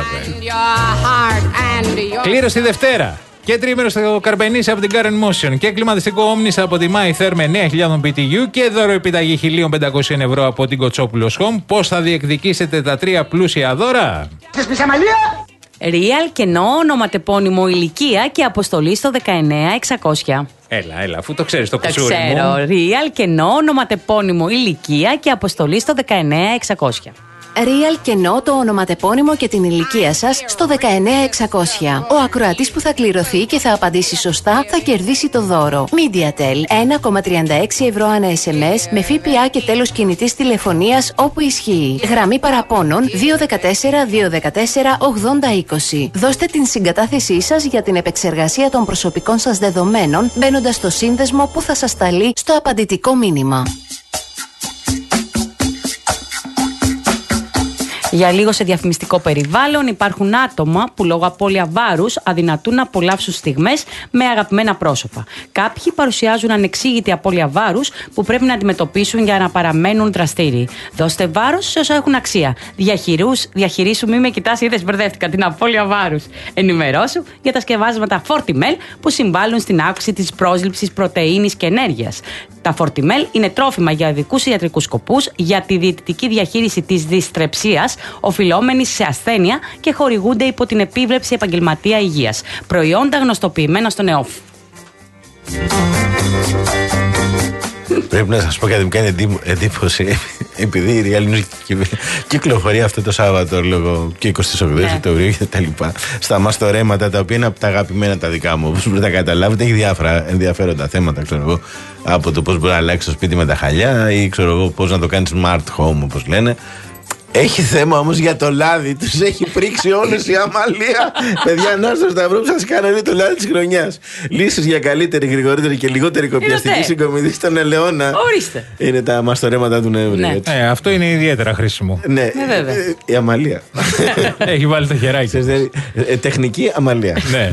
Κλήρωση Δευτέρα. Και τρίμερο στο Καρπενήσι από την Karen Motion και κλιματιστικό Omnis από τη MyTherm με εννέα χιλιάδες μπι τι γιου και δώρο επιταγή χίλια πεντακόσια ευρώ από την Κοτσόπουλος Home. Πώς θα διεκδικήσετε τα τρία πλούσια δώρα? Real, κενό, ονοματεπώνυμο, ηλικία και αποστολή στο δεκαεννέα εξακόσια. Έλα, έλα, αφού το ξέρεις το κουσούρι μου. Το ξέρω. Real, κενό, ονοματεπώνυμο, ηλικία και αποστολή στο δεκαεννέα εξακόσια. Real κενό το ονοματεπώνυμο και την ηλικία σας στο δεκαεννέα εξακόσια. Ο ακροατής που θα κληρωθεί και θα απαντήσει σωστά θα κερδίσει το δώρο. MediaTel ένα κόμμα τριάντα έξι ευρώ ανά ες εμ ες με ΦΠΑ και τέλος κινητής τηλεφωνίας όπου ισχύει. Γραμμή παραπώνων δύο ένα τέσσερα δύο ένα τέσσερα ογδόντα είκοσι. Δώστε την συγκατάθεσή σας για την επεξεργασία των προσωπικών σας δεδομένων μπαίνοντας στο σύνδεσμο που θα σας σταλεί στο απαντητικό μήνυμα. Για λίγο σε διαφημιστικό περιβάλλον υπάρχουν άτομα που λόγω απώλεια βάρους αδυνατούν να απολαύσουν στιγμές με αγαπημένα πρόσωπα. Κάποιοι παρουσιάζουν ανεξήγητη απώλεια βάρους που πρέπει να αντιμετωπίσουν για να παραμένουν δραστήριοι. Δώστε βάρος σε όσα έχουν αξία. Διαχειρούς, διαχειρίσου, μη με κοιτάς, είδες, μπερδεύτηκα, την απώλεια βάρους. Ενημερώσου για τα σκευάσματα Fortimel που συμβάλλουν στην αύξηση της πρόσληψης πρωτεΐνης και ενέργειας. Τα Fortimel είναι τρόφιμα για ειδικούς ιατρικούς σκοπούς, για τη διαιτητική διαχείριση της δυστρεψίας, οφειλόμενης σε ασθένεια και χορηγούνται υπό την επίβλεψη επαγγελματία υγείας. Προϊόντα γνωστοποιημένα στον ΕΟΦ. Πρέπει να σας πω κάτι, μου κάνει εντύπωση, επειδή η Real News κυκλοφορεί αυτό το Σάββατο λόγω και εικοστή ογδόη Οκτωβρίου και τα λοιπά, στα μαστορέματα τα οποία είναι από τα αγαπημένα τα δικά μου, όπως μπορείτε να καταλάβετε, έχει διάφορα ενδιαφέροντα θέματα, ξέρω εγώ, από το πώς μπορεί να αλλάξει το σπίτι με τα χαλιά ή ξέρω εγώ πώς να το κάνει smart home όπως λένε. Έχει θέμα όμως για το λάδι. Τους έχει πρίξει όλους η Αμαλία. Παιδιά, να στο Σταυρό που σας κάνανε το λάδι της χρονιάς. Λύσεις για καλύτερη, γρηγορότερη και λιγότερη κοπιαστική συγκομιδή στον Ελαιώνα. Ορίστε. Είναι τα μαστορέματα του Νοέμβρη. Ναι. Ε, αυτό είναι ιδιαίτερα χρήσιμο. Ναι, ε, βέβαια. Ε, η Αμαλία. Έχει βάλει το χεράκι. ε, τεχνική Αμαλία. Ναι.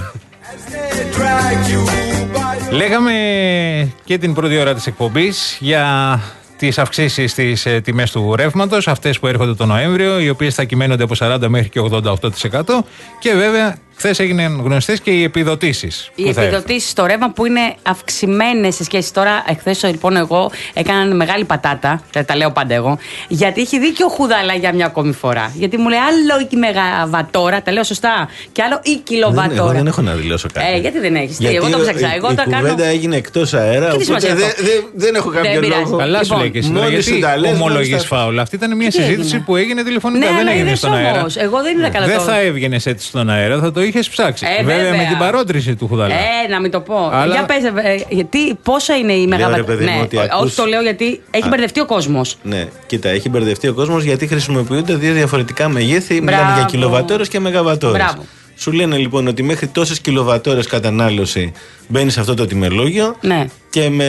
Λέγαμε και την πρώτη ώρα της εκπομπής για τις αυξήσεις στις ε, τιμές του ρεύματος, αυτές που έρχονται τον Νοέμβριο, οι οποίες θα κυμαίνονται από σαράντα μέχρι και ογδόντα οκτώ τοις εκατό, και βέβαια Χθες έγιναν γνωστές και οι επιδοτήσεις. Οι επιδοτήσεις στο ρεύμα που είναι αυξημένες σε σχέση τώρα. Εχθές λοιπόν εγώ έκανα μεγάλη πατάτα, τα λέω πάντα εγώ, γιατί έχει δίκιο ο Χουδάλα για μια ακόμη φορά. Γιατί μου λέει άλλο η μεγαβατόρα, τα λέω σωστά, και άλλο η κιλοβατόρα. Δεν, εγώ δεν έχω να δηλώσω κάτι. Ε, γιατί δεν έχεις, γιατί εγώ το ψάξα. Εγώ η τα κάνω. Η κουβέντα έγινε εκτός αέρα, οπότε δεν δε, δεν έχω κάποιο λόγο. Καλά σου λέει και εσύ. Γιατί ομολογείς φάουλα. Αυτή ήταν μια συζήτηση που έγινε τηλεφωνικά, δεν έγινε στον αέρα. Εγώ δεν είδα καλά. Δεν θα έβγαινες έτσι στον αέρα, θα το είχες ψάξει. Ε, βέβαια, βέβαια με την παρότριση του Χουδαλά. Ε, να μην το πω. Αλλά... Για πες, ε, γιατί, πόσα είναι η μεγαβατόρα. Ναι, ακούς... όχι το λέω γιατί έχει μπερδευτεί ο κόσμος. Ναι, κοίτα, έχει μπερδευτεί ο κόσμος γιατί χρησιμοποιούνται δύο διαφορετικά μεγέθη. Μιλάμε για κιλοβατόρες και μεγαβατόρες. Μπράβο. Σου λένε λοιπόν ότι μέχρι τόσες κιλοβατόρες κατανάλωση μπαίνει σε αυτό το τιμολόγιο. Ναι. Και με,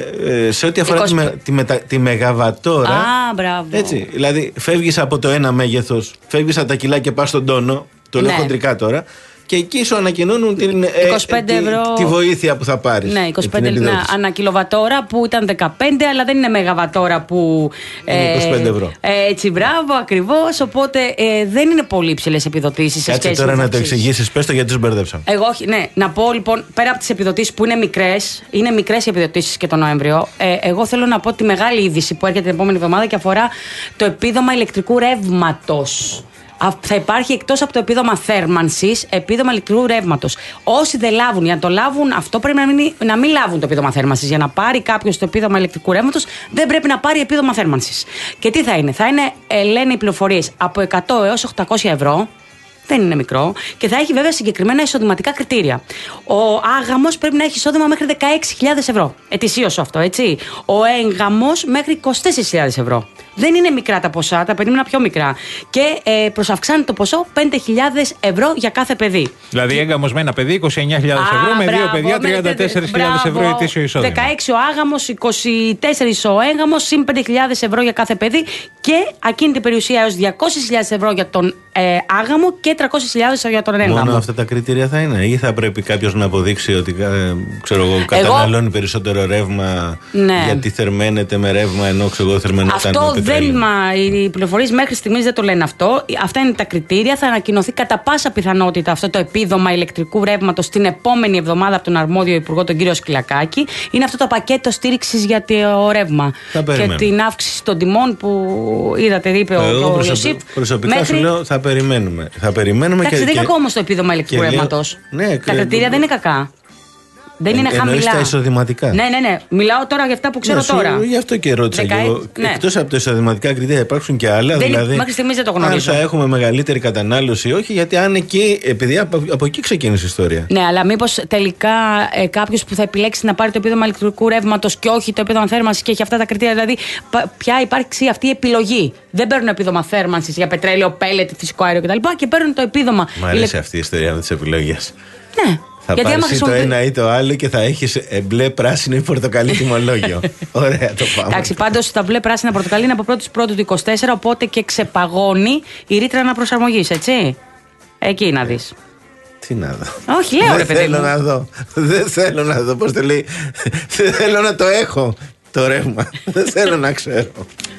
ε, σε ό,τι αφορά είκοσι... τη, με, τη, μετα, τη μεγαβατόρα. Α, μπράβο. Έτσι, δηλαδή φεύγεις από το ένα μέγεθος, φεύγεις από τα κιλά και πας στον τόνο. Το λέω ναι. χοντρικά τώρα. Και εκεί σου ανακοινώνουν την, είκοσι πέντε ε, ευρώ... τη, τη βοήθεια που θα πάρεις. Ναι, είκοσι πέντε ναι, ανά κιλοβατόρα που ήταν δεκαπέντε, αλλά δεν είναι μεγαβατόρα που. Είναι ε, είκοσι πέντε ευρώ. Ε, έτσι, μπράβο, ακριβώς. Οπότε ε, δεν είναι πολύ υψηλές επιδοτήσεις. Κάτσε τώρα να το εξηγήσεις, πες το γιατί τους μπερδέψαμε. Εγώ, όχι, ναι. Να πω λοιπόν, πέρα από τις επιδοτήσεις που είναι μικρές, είναι μικρές οι επιδοτήσεις και τον Νοέμβριο. Ε, εγώ θέλω να πω τη μεγάλη είδηση που έρχεται την επόμενη εβδομάδα και αφορά το επίδομα ηλεκτρικού ρεύματος. Θα υπάρχει εκτός από το επίδομα θέρμανσης, επίδομα ηλεκτρικού ρεύματος. Όσοι δεν λάβουν, για να το λάβουν αυτό, πρέπει να μην, να μην λάβουν το επίδομα θέρμανσης. Για να πάρει κάποιος το επίδομα ηλεκτρικού ρεύματος, δεν πρέπει να πάρει επίδομα θέρμανσης. Και τι θα είναι, θα είναι, ε, λένε οι πληροφορίες, από εκατό έως οκτακόσια ευρώ. Δεν είναι μικρό. Και θα έχει βέβαια συγκεκριμένα εισοδηματικά κριτήρια. Ο άγαμος πρέπει να έχει εισόδημα μέχρι δεκαέξι χιλιάδες ευρώ. Ετησίως αυτό, έτσι. Ο έγγαμος μέχρι είκοσι τέσσερις χιλιάδες ευρώ. Δεν είναι μικρά τα ποσά, τα περίμενα πιο μικρά. Και ε, προσαυξάνει το ποσό πέντε χιλιάδες ευρώ για κάθε παιδί. Δηλαδή, έγγαμος με ένα παιδί είκοσι εννιά χιλιάδες ευρώ, με δύο παιδιά τριάντα τέσσερις χιλιάδες ευρώ ετήσιο εισόδημα. δεκαέξι ο άγαμος, είκοσι τέσσερα ο έγγαμος, συν πέντε χιλιάδες ευρώ για κάθε παιδί και ακίνητη περιουσία έως διακόσιες χιλιάδες ευρώ για τον ε, άγαμο και τριακόσιες χιλιάδες για τον έγγαμο. Μόνο αυτά τα κριτήρια θα είναι, ή θα πρέπει κάποιος να αποδείξει ότι ε, ξέρω εγώ, καταναλώνει εγώ... περισσότερο ρεύμα, ναι. γιατί θερμαίνεται με ρεύμα ενώ ξέρω εγώ θερμαίνεται με δεν, μα, οι πληροφορίες μέχρι στιγμής δεν το λένε αυτό. Αυτά είναι τα κριτήρια. Θα ανακοινωθεί κατά πάσα πιθανότητα αυτό το επίδομα ηλεκτρικού ρεύματος την επόμενη εβδομάδα από τον αρμόδιο υπουργό, τον κύριο Σκυλακάκη. Είναι αυτό το πακέτο στήριξης για το ρεύμα και την αύξηση των τιμών που είδατε, είπε ο, ο Ιωσήφ. Προσωπικά μέχρι... σου λέω θα περιμένουμε. Θα περιμένουμε. Εντάξει, και, δεν είναι και... κακό όμως το επίδομα ηλεκτρικού ρεύματος. Ναι, τα κριτήρια δεν είναι κακά. Δεν είναι χαμηλά. Τα εισοδηματικά. Ναι, ναι, ναι. Μιλάω τώρα για αυτά που ξέρω ναι, σου, τώρα. Γι' αυτό και ρώτησα Δεκα... και εγώ. Ναι. Εκτός από τα εισοδηματικά κριτήρια υπάρχουν και άλλα. Δεν δηλαδή, μέχρι στιγμής δεν το γνωρίζω. Αν θα έχουμε μεγαλύτερη κατανάλωση ή όχι, γιατί αν εκεί, επειδή από, από εκεί ξεκίνησε η ιστορία. Ναι, αλλά μήπως τελικά ε, κάποιος που θα επιλέξει να πάρει το επίδομα ηλεκτρικού ρεύματος και όχι το επίδομα θέρμανσης και έχει αυτά τα κριτήρια, δηλαδή πια υπάρχει αυτή η επιλογή. Δεν παίρνουν επίδομα θέρμανσης για πετρέλαιο, πέλετ, φυσικό αέριο κτλ. Και παίρνουν το επίδομα. Μ' αρέσει ηλε... αυτή η ιστορία με τις επιλογές. Ναι. Θα γιατί πάρεις χρησιμοποιεί... το ένα ή το άλλο και θα έχεις μπλε, πράσινο ή πορτοκαλί τιμολόγιο. Ωραία, το πάμε. Εντάξει, πάντως τα μπλε, πράσινα, πορτοκαλί είναι από πρώτη πρώτου του είκοσι τέσσερα, οπότε και ξεπαγώνει η ρήτρα αναπροσαρμογής, έτσι. Εκεί να δεις. Τι να δω. Όχι, λέω ρε παιδί μου. Δεν θέλω να δω. Δεν θέλω να δω. Πώς το λέει. Δεν θέλω να το έχω το ρεύμα. Δεν θέλω να ξέρω.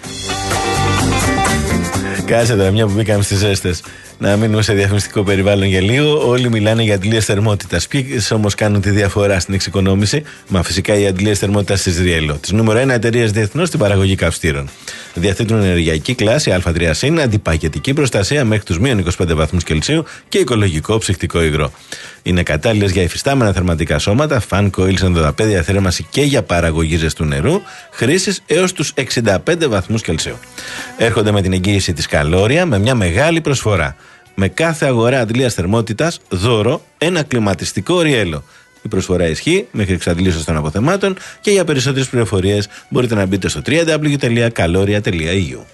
Κάτσε τώρα, μια που μπήκαμε στις ζέστες, να μείνουμε σε διαφημιστικό περιβάλλον για λίγο. Όλοι μιλάνε για αντλίες θερμότητας. Ποιες όμως κάνουν τη διαφορά στην εξοικονόμηση? Μα φυσικά οι αντλίες θερμότητας της Riello, της νούμερο ένα εταιρείας διεθνώς στην παραγωγή καυστήρων. Διαθέτουν ενεργειακή κλάση Α τρία συν, αντιπαγετική προστασία μέχρι τους μείον είκοσι πέντε βαθμούς Κελσίου και οικολογικό ψυχτικό υγρό. Είναι κατάλληλες για υφιστάμενα θερματικά σώματα, fan coils, ενδοδαπέδια θέρμανση και για παραγωγή ζεστού νερού, χρήσης έως τους εξήντα πέντε βαθμούς Κελσίου. Έρχονται με την εγγύηση της Καλόρια με μια μεγάλη προσφορά. Με κάθε αγορά αντλίας θερμότητας, δώρο ένα κλιματιστικό Riello. Η προσφορά ισχύει μέχρι εξαντλήσεως των αποθεμάτων και για περισσότερες πληροφορίες μπορείτε να μπείτε στο double-u double-u double-u τελεία kaloria τελεία e u.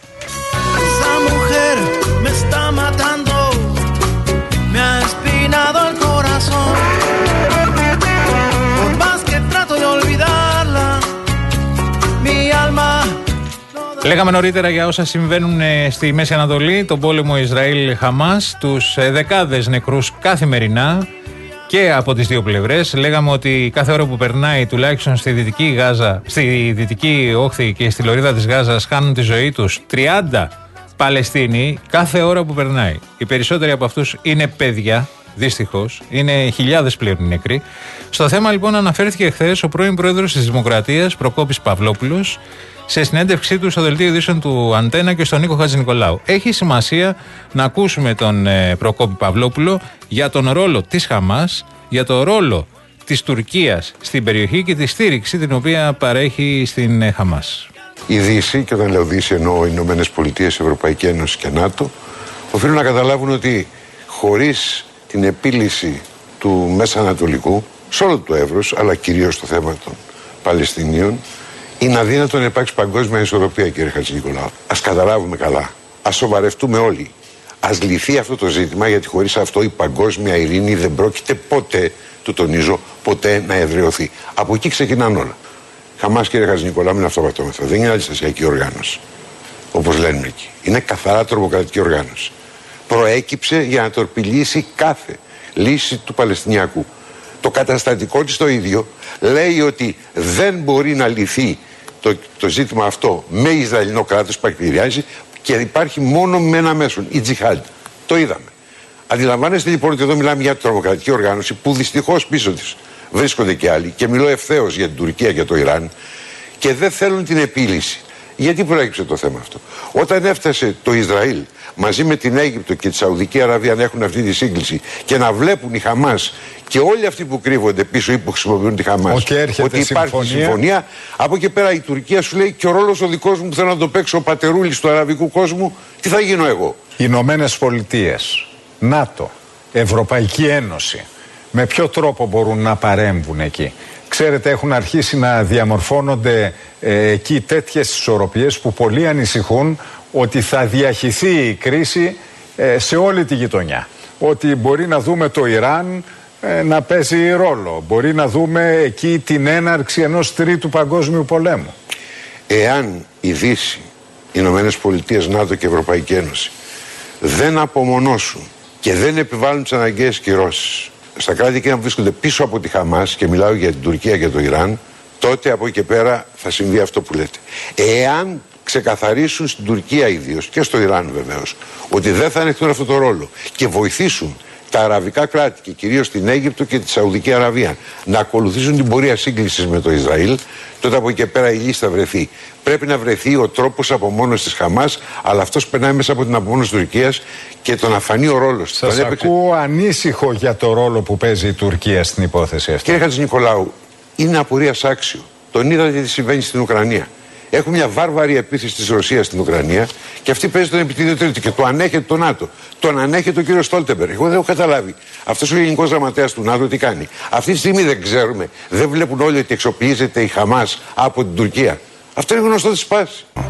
Λέγαμε νωρίτερα για όσα συμβαίνουν στη Μέση Ανατολή, τον πόλεμο Ισραήλ-Χαμάς, τους δεκάδες νεκρούς καθημερινά και από τις δύο πλευρές. Λέγαμε ότι κάθε ώρα που περνάει, τουλάχιστον στη δυτική Γάζα, στη δυτική όχθη και στη λωρίδα της Γάζας, χάνουν τη ζωή τους τριάντα Παλαιστίνοι κάθε ώρα που περνάει. Οι περισσότεροι από αυτούς είναι παιδιά, Δυστυχώς. Είναι χιλιάδες πλέον οι νεκροί. Στο θέμα λοιπόν αναφέρθηκε χθες ο πρώην πρόεδρος της Δημοκρατίας, Προκόπης Παυλόπουλος, σε συνέντευξή του στο δελτίο ειδήσεων του Αντένα και στον Νίκο Χατζηνικολάου. Έχει σημασία να ακούσουμε τον ε, Προκόπη Παυλόπουλο για τον ρόλο της Χαμάς, για τον ρόλο της Τουρκίας στην περιοχή και τη στήριξη την οποία παρέχει στην ε, Χαμάς. Η Δύση, και όταν λέω Δύση εννοώ Ηνωμένες Πολιτείες, Ευρωπαϊκή Ένωση και ΝΑΤΟ, οφείλουν να καταλάβουν ότι χωρίς την επίλυση του Μέσα Ανατολικού, σε όλο το εύρος, αλλά κυρίως στο θέμα των Παλαιστινίων, είναι αδύνατο να υπάρξει παγκόσμια ισορροπία, κύριε Χατζηνικολάου. Ας καταλάβουμε καλά. Ας σοβαρευτούμε όλοι. Ας λυθεί αυτό το ζήτημα, γιατί χωρίς αυτό η παγκόσμια ειρήνη δεν πρόκειται ποτέ, το τονίζω, ποτέ να εδραιωθεί. Από εκεί ξεκινάνε όλα. Χαμάς, κύριε Χατζηνικολάου, είναι αυτοπατώμεθα. Δεν είναι αντιστασιακή οργάνωση, όπως λένε εκεί. Είναι καθαρά τρομοκρατική οργάνωση. Προέκυψε για να τορπιλήσει κάθε λύση του Παλαιστινιακού. Το καταστατικό της το ίδιο λέει ότι δεν μπορεί να λυθεί το, το ζήτημα αυτό με Ισραηλινό κράτος που εκπληριάζει και υπάρχει μόνο με ένα μέσο, η Τζιχάντ. Το είδαμε. Αντιλαμβάνεστε λοιπόν ότι εδώ μιλάμε για τρομοκρατική οργάνωση που δυστυχώς πίσω της βρίσκονται και άλλοι, και μιλώ ευθέως για την Τουρκία και το Ιράν, και δεν θέλουν την επίλυση. Γιατί προέκυψε το θέμα αυτό? Όταν έφτασε το Ισραήλ μαζί με την Αίγυπτο και τη Σαουδική Αραβία να έχουν αυτή τη σύγκληση και να βλέπουν η Χαμάς και όλοι αυτοί που κρύβονται πίσω ή που χρησιμοποιούν τη Χαμάς ότι υπάρχει συμφωνία. συμφωνία, από εκεί πέρα η Τουρκία σου λέει και ο ρόλος ο δικός μου που θέλω να το παίξω ο πατερούλης του αραβικού κόσμου, τι θα γίνω εγώ? Ηνωμένες Πολιτείες, ΝΑΤΟ, Ευρωπαϊκή Ένωση, με ποιο τρόπο μπορούν να παρέμβουν εκεί? Ξέρετε, έχουν αρχίσει να διαμορφώνονται ε, εκεί τέτοιες ισορροπίες που πολλοί ανησυχούν ότι θα διαχυθεί η κρίση ε, σε όλη τη γειτονιά. Ότι μπορεί να δούμε το Ιράν ε, να παίζει ρόλο. Μπορεί να δούμε εκεί την έναρξη ενός τρίτου παγκόσμιου πολέμου. Εάν η Δύση, οι Ηνωμένες Πολιτείες, ΝΑΤΟ και Ευρωπαϊκή Ένωση δεν απομονώσουν και δεν επιβάλλουν τις αναγκαίες κυρώσεις στα κράτη εκείνα που βρίσκονται πίσω από τη Χαμάς, και μιλάω για την Τουρκία και το Ιράν, τότε από εκεί και πέρα θα συμβεί αυτό που λέτε. Εάν ξεκαθαρίσουν στην Τουρκία ιδίως και στο Ιράν βεβαίως ότι δεν θα ανεχτούν αυτό το ρόλο και βοηθήσουν τα αραβικά κράτη και κυρίως την Αίγυπτο και τη Σαουδική Αραβία να ακολουθήσουν την πορεία σύγκλησης με το Ισραήλ, τότε από εκεί και πέρα η λύση θα βρεθεί. Πρέπει να βρεθεί ο τρόπος απομόνωσης της Χαμάς, αλλά αυτός περνάει μέσα από την απομόνωση της Τουρκίας και το να φανεί ο ρόλος της. Σας έπαιξε... ακούω ανήσυχο για το ρόλο που παίζει η Τουρκία στην υπόθεση αυτή. Κύριε Χατζηνικολάου, είναι απορίας άξιο. Τον είδατε τι συμβαίνει στην Ουκρανία. Έχουμε μια βάρβαρη επίθεση της Ρωσίας στην Ουκρανία και αυτή παίζει τον επιτίδιο τρίτο και το ανέχεται το ΝΑΤΟ. Τον ανέχεται ο κύριος Στόλτεμπεργκ. Εγώ δεν έχω καταλάβει. Αυτός ο γενικός γραμματέας του ΝΑΤΟ τι κάνει? Αυτή τη στιγμή δεν ξέρουμε. Δεν βλέπουν όλοι ότι εξοπλίζεται η Χαμάς από την Τουρκία. Αυτό είναι γνωστό της πάσης.